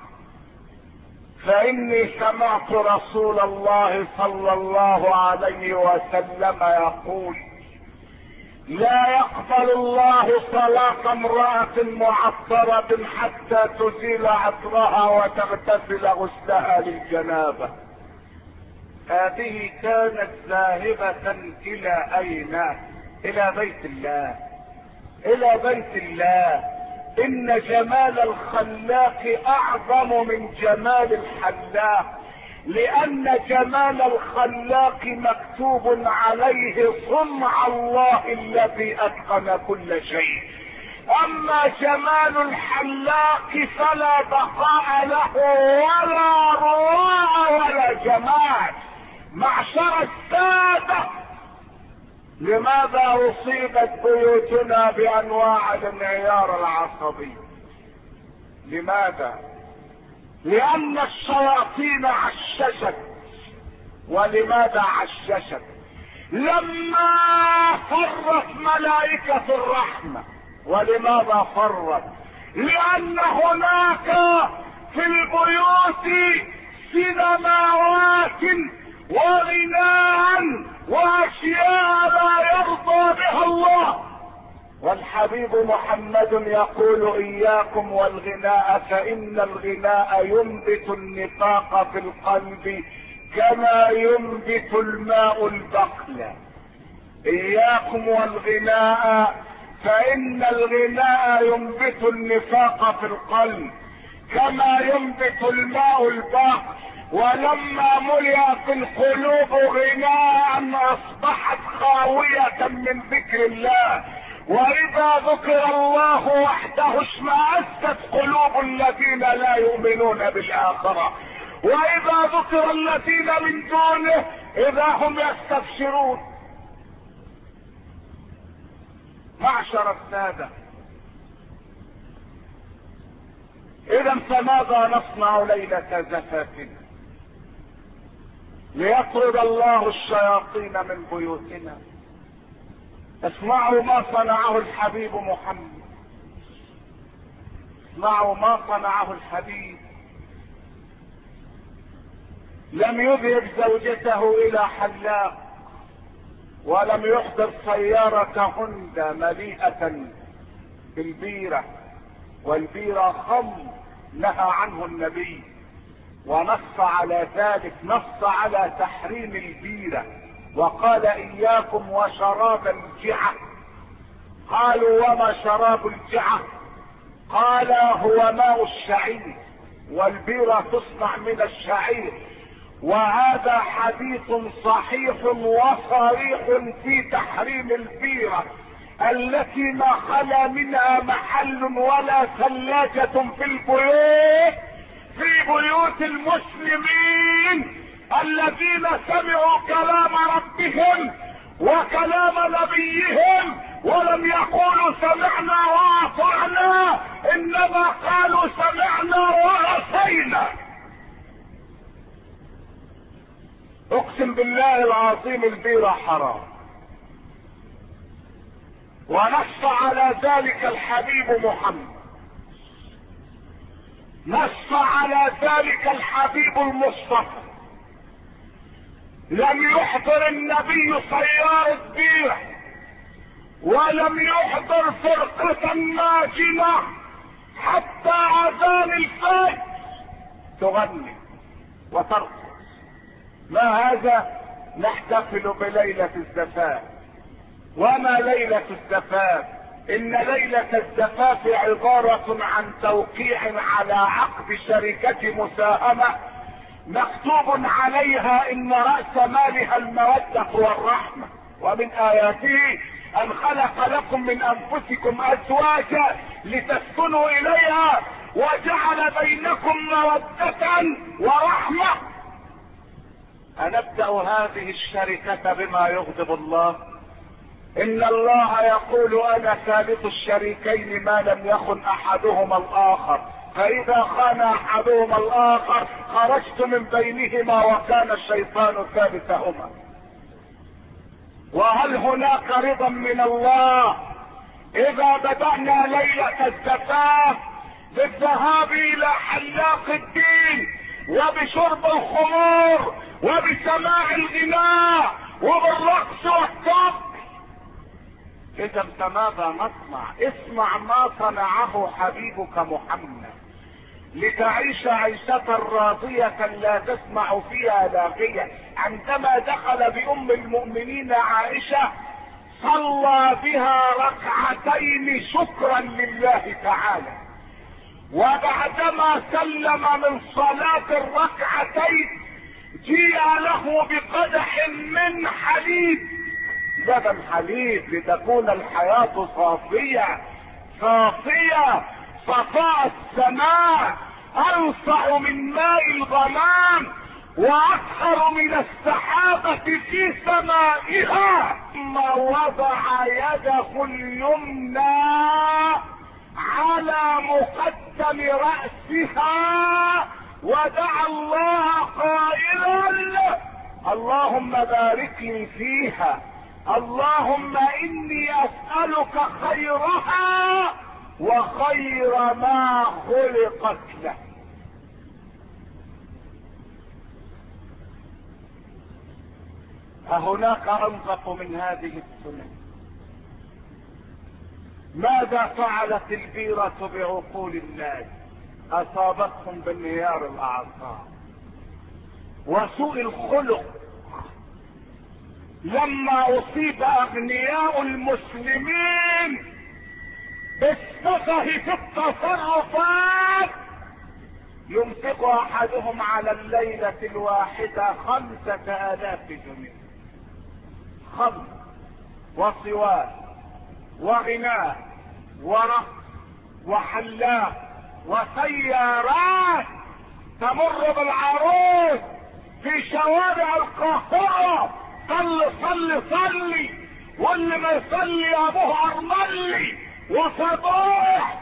فاني سمعت رسول الله صلى الله عليه وسلم يقول: لا يقبل الله صلاة امرأة معطرة حتى تزيل عطرها وتغتسل غسلها للجنابة. هذه كانت ذاهبة الى اين؟ الى بيت الله، الى بيت الله. ان جمال الخلاق اعظم من جمال الحلاق، لان جمال الخلاق مكتوب عليه صنع الله الذي اتقن كل شيء. اما جمال الحلاق فلا بقاء له ولا رواء ولا جمال. معشر السادة، لماذا اصيبت بيوتنا بانواع الانهيار العصبي؟ لماذا؟ لان الشياطين عششت. ولماذا عششت؟ لما فرت ملائكة الرحمة. ولماذا فرت؟ لان هناك في البيوت سينماوات وغناء واشياء لا يرضى بها الله. والحبيب محمد يقول: اياكم والغناء فان الغناء ينبت النفاق في القلب كما ينبت الماء البقل. اياكم والغناء فان الغناء ينبت النفاق في القلب كما ينبت الماء البقل. ولما ملئت القلوب غناء اصبحت خاوية من ذكر الله. واذا ذكر الله وحده اشمأزت قلوب الذين لا يؤمنون بالاخرة. واذا ذكر الذين من دونه اذا هم يستبشرون. معشر السادة، اذا فماذا نصنع ليلة زفافنا؟ ليطرد الله الشياطين من بيوتنا. اسمعوا ما صنعه الحبيب محمد، اسمعوا ما صنعه الحبيب. لم يذهب زوجته الى حلاق، ولم يحضر سيارة هوندا مليئة بالبيرة، والبيرة خمر نهى عنه النبي ونص على ذلك، نص على تحريم البيرة وقال: اياكم وشراب الجعة. قالوا: وما شراب الجعة؟ قال: هو ماء الشعير، والبيرة تصنع من الشعير. وهذا حديث صحيح وصريح في تحريم البيرة التي ما خلا منها محل ولا ثلاجة في البيوت، في بيوت المسلمين الذين سمعوا كلام ربهم وكلام نبيهم ولم يقولوا سمعنا واطعنا، انما قالوا سمعنا وعصينا. اقسم بالله العظيم البيرة حرام، ونص على ذلك الحبيب محمد، نص على ذلك الحبيب المصطفى. لم يحضر النبي سيارة بيرة، ولم يحضر فرقة ناجمة حتى اذان الفجر تغني وترقص. ما هذا؟ نحتفل بليلة الزفاف. وما ليلة الزفاف؟ ان ليلة الزفاف عبارة عن توقيع على عقد شركة مساهمة مكتوب عليها ان رأس مالها المودة والرحمة. ومن اياته ان خلق لكم من انفسكم ازواجا لتسكنوا اليها وجعل بينكم مودة ورحمة. أنبدأ هذه الشركة بما يغضب الله؟ إن الله يقول أنا ثالث الشريكين ما لم يخن أحدهما الآخر، فإذا خان أحدهما الآخر خرجت من بينهما وكان الشيطان ثالثهما. وهل هناك رضا من الله إذا بدأنا ليلة الزفاف بالذهاب إلى حلاق الدين وبشرب الخمور وبسماع الغناء وبالرقص والطبل؟ اذا فماذا نصنع؟ اسمع ما صنعه حبيبك محمد لتعيش عيشة راضية لا تسمع فيها لاغية. عندما دخل بأم المؤمنين عائشة صلى بها ركعتين شكرا لله تعالى، وبعدما سلم من صلاة الركعتين جيء له بقدح من حليب، لبن حليب، لتكون الحياة صافية صافية صفاء السماء، انصع من ماء الغمام واكثر من السحابة في سمائها. ثم وضع يده اليمنى على مقدم رأسها ودعا الله قائلا اللهم بارك لي فيها، اللهم اني اسألك خيرها وخير ما خلقت له. أهناك أنظف من هذه السنن؟ ماذا فعلت البيرة بعقول الناس؟ أصابتهم بانهيار الأعصاب وسوء الخلق. لما أصيب أغنياء المسلمين بالسفه في التصرفات يمسك أحدهم على الليلة الواحدة 5000 جنيه، خمر وصوات وغناء ورقص وحلاق وسيارات تمر بالعروس في شوارع القاهرة. صلي واللي ما يصلي ابوه ارملي وفضوح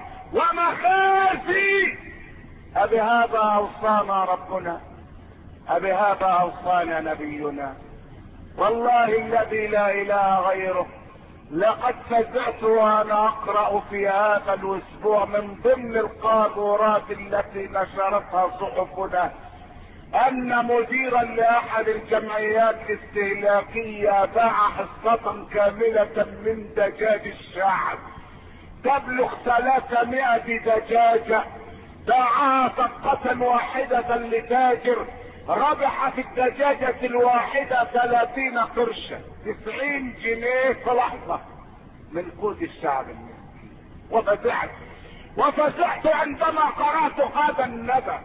ومخازي. أبهذا أوصانا ربنا؟ أبهذا أوصانا نبينا؟ والله الذي لا إله غيره لقد فزعت وأنا أقرأ في هذا الأسبوع من ضمن القاذورات التي نشرتها صحفنا أن مديرا لأحد الجمعيات الاستهلاكية باع حصة كاملة من دجاج الشعب تبلغ 300 دجاجة، باعها طقة واحدة لتاجر ربح في الدجاجة الواحدة 30 قرشا، 90 جنيه في لحظة من قوت الشعب المسكين. وفزعت عندما قرأت هذا النبأ.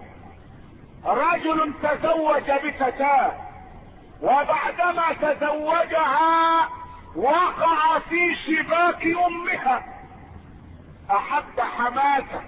رجل تزوج بفتاة وبعدما تزوجها وقع في شباك امها، احب حماته،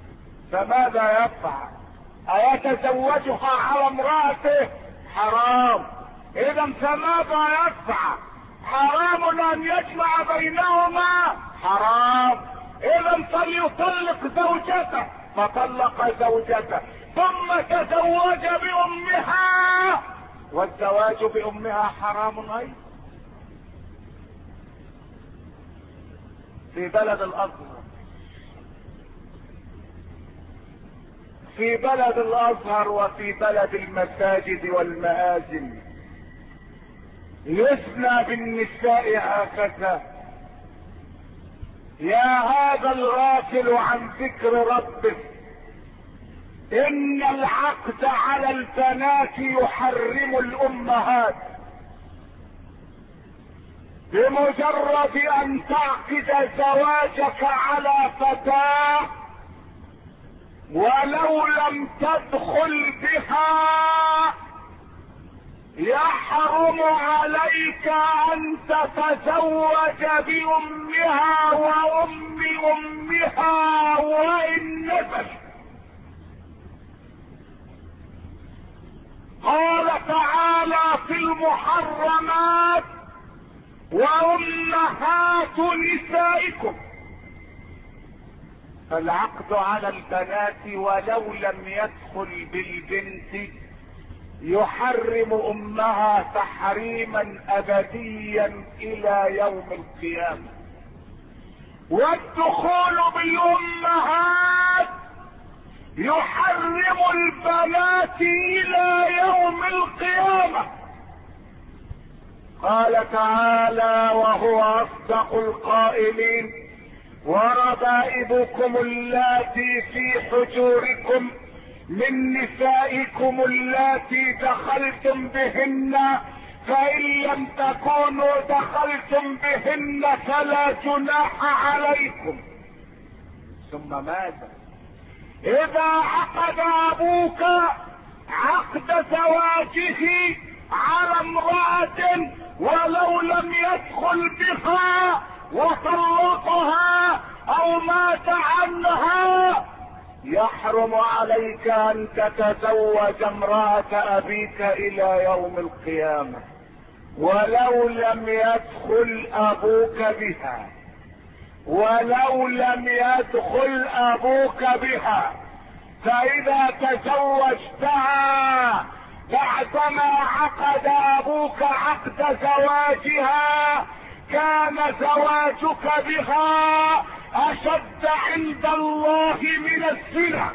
فماذا يفعل؟ ايتزوجها على امرأته؟ حرام. اذا فماذا يفعل؟ حرام ان يجمع بينهما، حرام. اذا فليطلق زوجته، فطلق زوجته ثم تزوج بامها، والزواج بامها حرام ايضا. في بلد الازهر، في بلد الازهر وفي بلد المساجد والمآذن يثنى بالنساء هكذا. يا هذا الغافل عن ذكر ربه، ان العقد على البنات يحرم الامهات. بمجرد ان تعقد زواجك على فتاة ولو لم تدخل بها يحرم عليك ان تتزوج بامها وام امها وان نزل. قال تعالى في المحرمات وامهات نسائكم. فالعقد على البنات ولو لم يدخل بالبنت يحرم امها تحريما ابديا الى يوم القيامة. والدخول بالامهات يحرم البنات الى يوم القيامة. قال تعالى وهو اصدق القائلين وربائبكم اللاتي في حجوركم من نسائكم اللاتي دخلتم بهن فإن لم تكونوا دخلتم بهن فلا جناح عليكم. ثم ماذا؟ إذا عقد أبوك عقد زواجه على امرأة ولو لم يدخل بها وطلقها أو مات عنها يحرم عليك ان تتزوج امرأة ابيك الى يوم القيامة ولو لم يدخل ابوك بها، ولو لم يدخل ابوك بها. فاذا تزوجتها بعدما عقد ابوك عقد زواجها كان زواجك بها اشد عند الله من الزنا.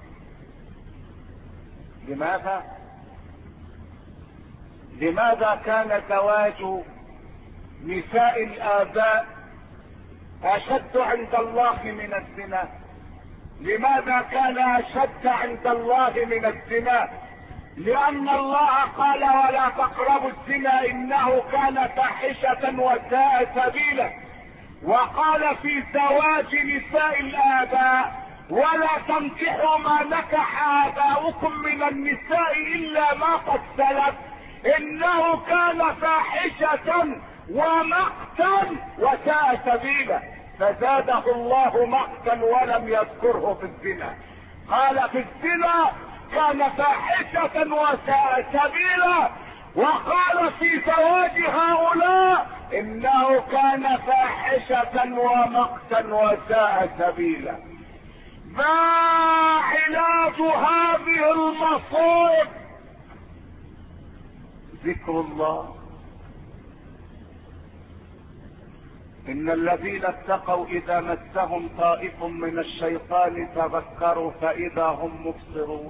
لماذا كان زواج نساء الاباء اشد عند الله من الزنا؟ لماذا كان اشد عند الله من الزنا؟ لان الله قال ولا تقربوا الزنا انه كان فاحشة وساء سبيلا. وقال في زواج نساء الآباء ولا تنكحوا ما نكح آباؤكم من النساء إلا ما قد سلف إنه كان فاحشة ومقتا وساء سبيلا. فزاده الله مقتا ولم يذكره في الزنا. قال في الزنا كان فاحشة وساء سبيلا، وقال في زواج هؤلاء انه كان فاحشة ومقتا وساء سبيلا. ما علاج هذه المصائب؟ ذكر الله. ان الذين اتقوا اذا مسهم طائف من الشيطان تذكروا فاذا هم مبصرون.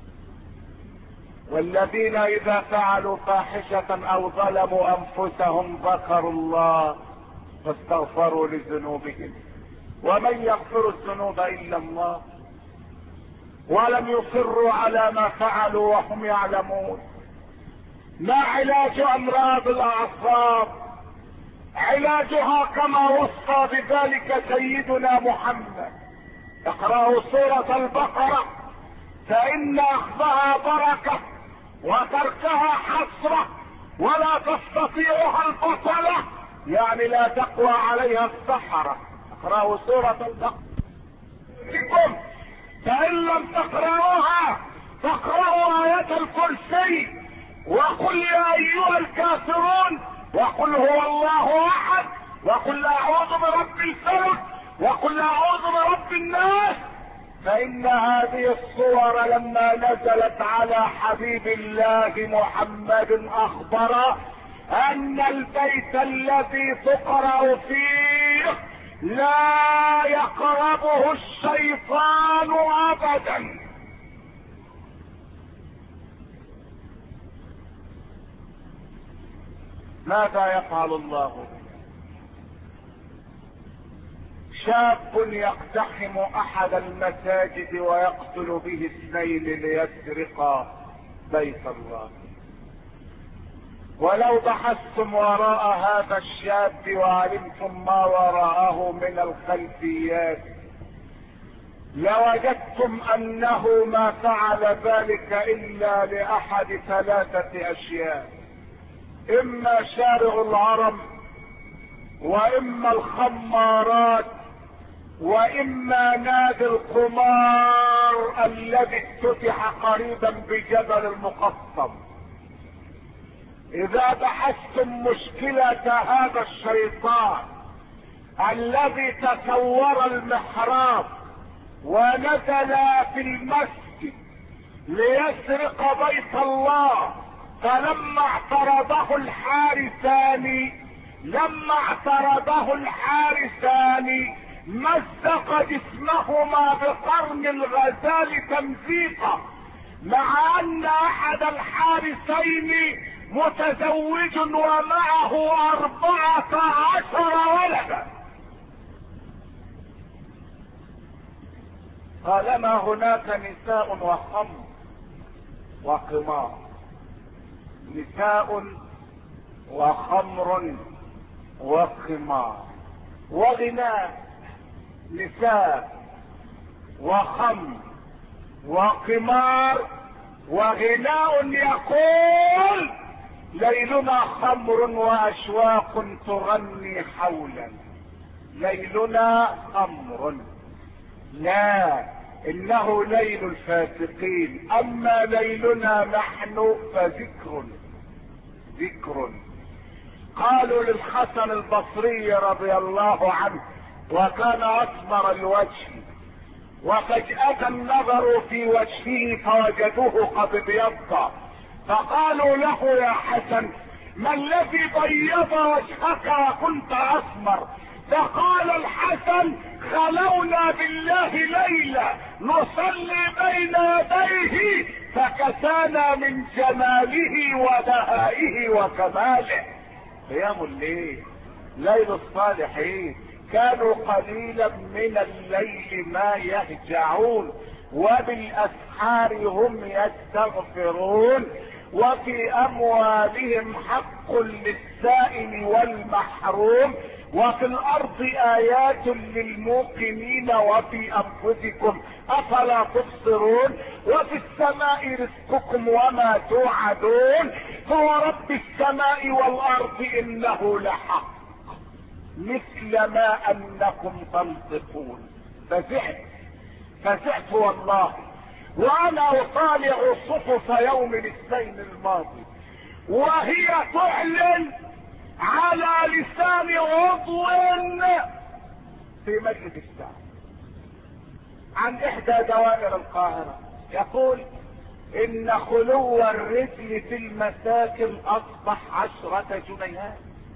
والذين اذا فعلوا فاحشة او ظلموا انفسهم ذكروا الله فاستغفروا لذنوبهم ومن يغفر الذنوب الا الله ولم يصروا على ما فعلوا وهم يعلمون. ما علاج امراض الاعصاب؟ علاجها كما وصى بذلك سيدنا محمد. اقرأوا سورة البقرة فإن أخذها بركة وتركها حسرة ولا تستطيعها البطلة، يعني لا تقوى عليها السحرة. اقرأوا سورة البقرة فإن لم تقرأوها فاقرأوا آية الكرسي وقل يا أيها الكافرون وقل هو الله أحد وقل أعوذ برب الفلق وقل أعوذ برب الناس. فإن هذه الصور لما نزلت على حبيب الله محمد أخبر أن البيت الذي تقرأ فيه لا يقربه الشيطان أبدا. ماذا يفعل الله؟ شاب يقتحم احد المساجد ويقتل به 2 ليسرقا بيت الله. ولو بحثتم وراء هذا الشاب وعلمتم ما وراءه من الخلفيات لوجدتم انه ما فعل ذلك الا لاحد 3 اشياء: اما شارع العرب، واما الخمارات، واما نادي القمار الذي افتتح قريبا بجبل المقطم. اذا بحثتم مشكلة هذا الشيطان الذي تسور المحراب ونزل في المسجد ليسرق بيت الله، فلما اعترضه الحارسان مزق جسمهما بقرن الغزال تمزيقا، مع ان احد الحارسين متزوج ومعه 14 ولدا. طالما هناك نساء وخمر وقمار، نساء وخمر وقمار وغناء، نساء وخمر وقمار وغناء، يقول ليلنا خمر واشواق تغني حولا. ليلنا خمر، لا، انه ليل الفاسقين، اما ليلنا نحن فذكر. قالوا للحسن البصري رضي الله عنه، وكان اسمر الوجه، وفجأة نظروا في وجهه فوجدوه قد ابيض، فقالوا له: يا حسن، ما الذي بيض وجهك وكنت اسمر؟ فقال الحسن: خلونا بالله ليلة نصلي بين يديه فكسانا من جماله ودهائه وكماله. قيام الليل، ليل الصالحين، كانوا قليلا من الليل ما يهجعون، وبالاسحار هم يستغفرون، وفي اموالهم حق للسائل والمحروم، وفي الارض ايات للموقنين، وفي انفسكم افلا تبصرون، وفي السماء رزقكم وما توعدون، فورب السماء والارض انه لحق مثل ما انكم تنطقون. فزعت والله وانا اطالع صحف يوم الاثنين الماضي، وهي تعلن على لسان عضو في مجلس الشعب عن احدى دوائر القاهرة، يقول ان خلو الرجل في المساكن اصبح 10 جنيهات.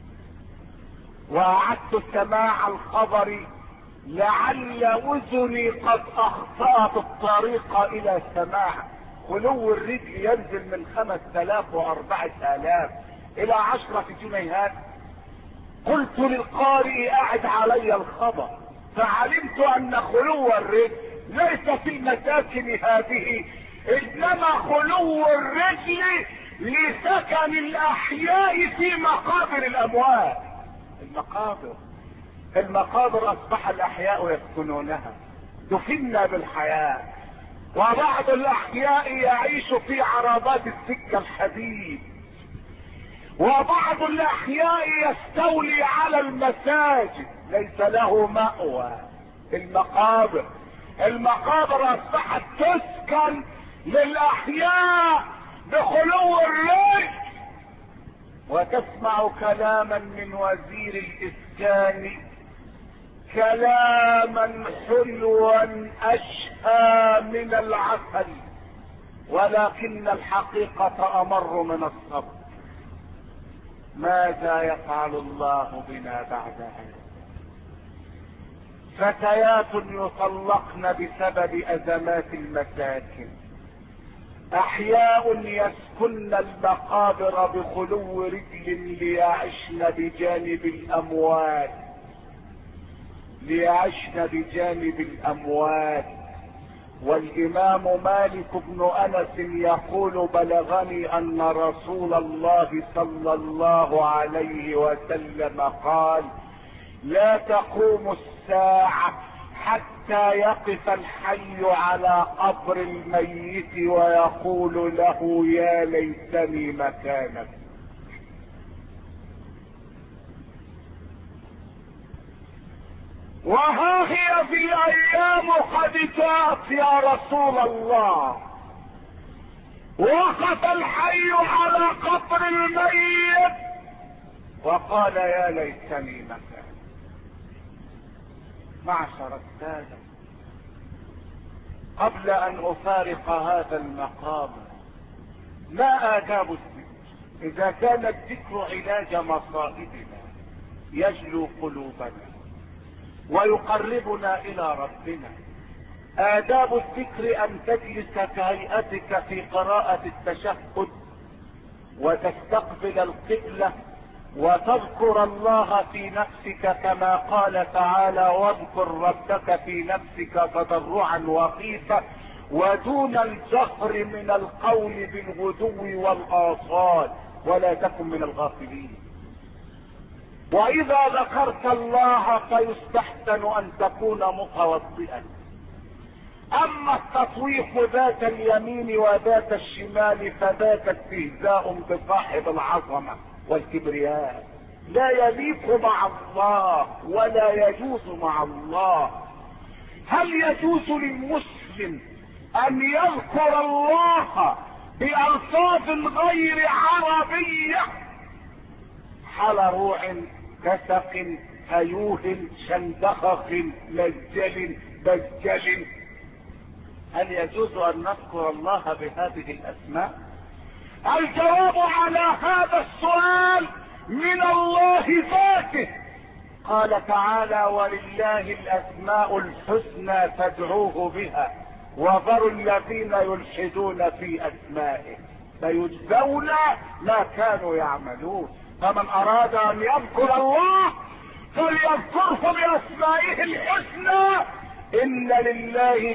واعدت سماع الخبر لعل اذني قد اخطأت الطريق الى سماع. خلو الرجل ينزل من 5000 و4000 الى 10 جنيهات. قلت للقارئ اعد علي الخبر، فعلمت ان خلو الرجل ليس في المساكن هذه، انما خلو الرجل لسكن الاحياء في مقابر الاموات. المقابر اصبح الاحياء يسكنونها، دفنا بالحياة، وبعض الاحياء يعيش في عربات السكة الحديد، وبعض الاحياء يستولي على المساجد، ليس له مأوى. المقابر اصبحت تسكن للاحياء بخلو الرجل. وتسمع كلاما من وزير الاسكان، كلاما حلوا اشهى من العسل، ولكن الحقيقة امر من الصبر. ماذا يفعل الله بنا بعد هذا؟ فتيات يطلقن بسبب ازمات المساكن، احياء يسكن المقابر بخلو رجل ليعشن بجانب الاموات، ليعشن بجانب الاموات. والامام مالك بن انس يقول: بلغني ان رسول الله صلى الله عليه وسلم قال: لا تقوم الساعة حتى يقف الحي على قبر الميت ويقول له: يا ليتني مكانك. وها هي في الايام قد جاءت يا رسول الله. وقف الحي على قبر الميت وقال: يا ليتني مكانك. معشر السادة، قبل ان افارق هذا المقام، ما آداب الذكر؟ اذا كان الذكر علاج مصائبنا يجلو قلوبنا ويقربنا الى ربنا، آداب الذكر ان تجلس كهيئتك في قراءة التشهد وتستقبل القبلة وتذكر الله في نفسك كما قال تعالى: واذكر ربك في نفسك تضرعا وخيفة ودون الجهر من القول بالغدو والآصال ولا تكن من الغافلين. واذا ذكرت الله فيستحسن ان تكون متوضئا. اما التطويف ذات اليمين وذات الشمال فذاك استهزاء بصاحب العظمة والكبرياء، لا يليق مع الله ولا يجوز مع الله. هل يجوز للمسلم ان يذكر الله بألفاظ غير عربية؟ حلروع، كسق، هيوه، شندخخ، لجل، دجل. هل يجوز ان نذكر الله بهذه الاسماء؟ الجواب على هذا السؤال من الله ذاته. قال تعالى: ولله الاسماء الحسنى فادعوه بها وذروا الذين يلحدون في اسمائه فيجزون ما كانوا يعملون. فمن اراد ان يذكر الله فليذكره باسمائه الحسنى. ان لله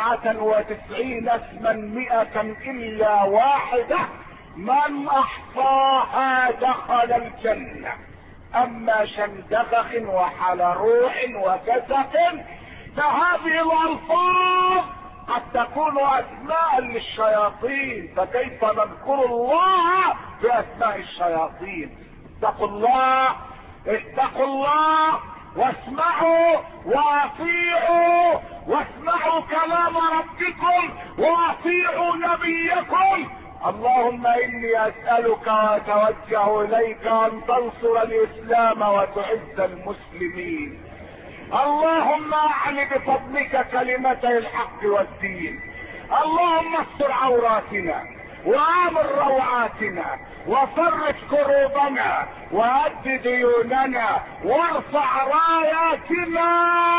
99 اسما 100 الا واحدة، من احصاها دخل الجنة. اما شندخخ وحلروح وكسف فهذه الالفاظ قد تكون اسماء للشياطين، فكيف نذكر الله باسماء الشياطين؟ اتقوا الله، اتقوا الله واسمعوا واطيعوا، واسمعوا كلام ربكم واطيعوا نبيكم. اللهم اني اسألك واتوجه اليك ان تنصر الاسلام وتعز المسلمين. اللهم اعل بفضلك كلمتي الحق والدين. اللهم استر عوراتنا وامن روعاتنا وفرج كروبنا وأد ديوننا وارفع راياتنا.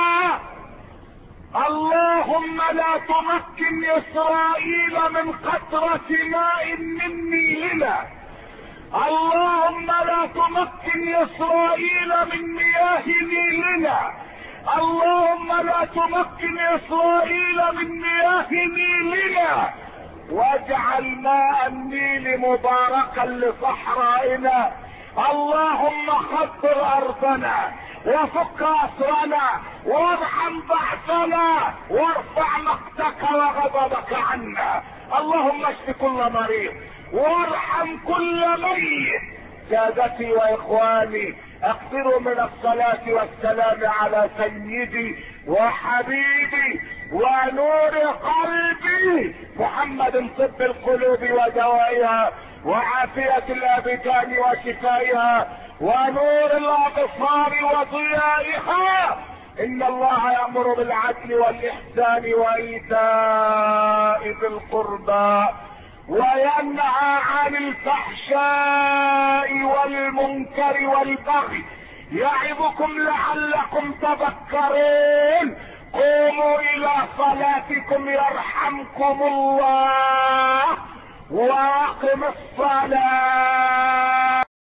اللهم لا تمكن اسرائيل من قطرة ماء من نيلنا. اللهم لا تمكن اسرائيل من مياه نيلنا. اللهم لا تمكن اسرائيل من مياه نيلنا. واجعل ماء النيل مباركا لصحرائنا. اللهم خطر ارضنا وفك اسرنا وارحم بعثنا وارفع مقتك وغضبك عنا. اللهم اشف كل مريض وارحم كل ميت. سادتي واخواني، اكثروا من الصلاة والسلام على سيدي وحبيبي ونور قلبي محمد، طب القلوب ودوائها وعافية الابدان وشفائها ونور الابصار وضيائها. ان الله يأمر بالعدل والاحسان وايتاء ذي القربى وينهى عن الفحشاء والمنكر والبغي يعظكم لعلكم تذكرون. قوموا الى صلاتكم يرحمكم الله واقم الصلاة.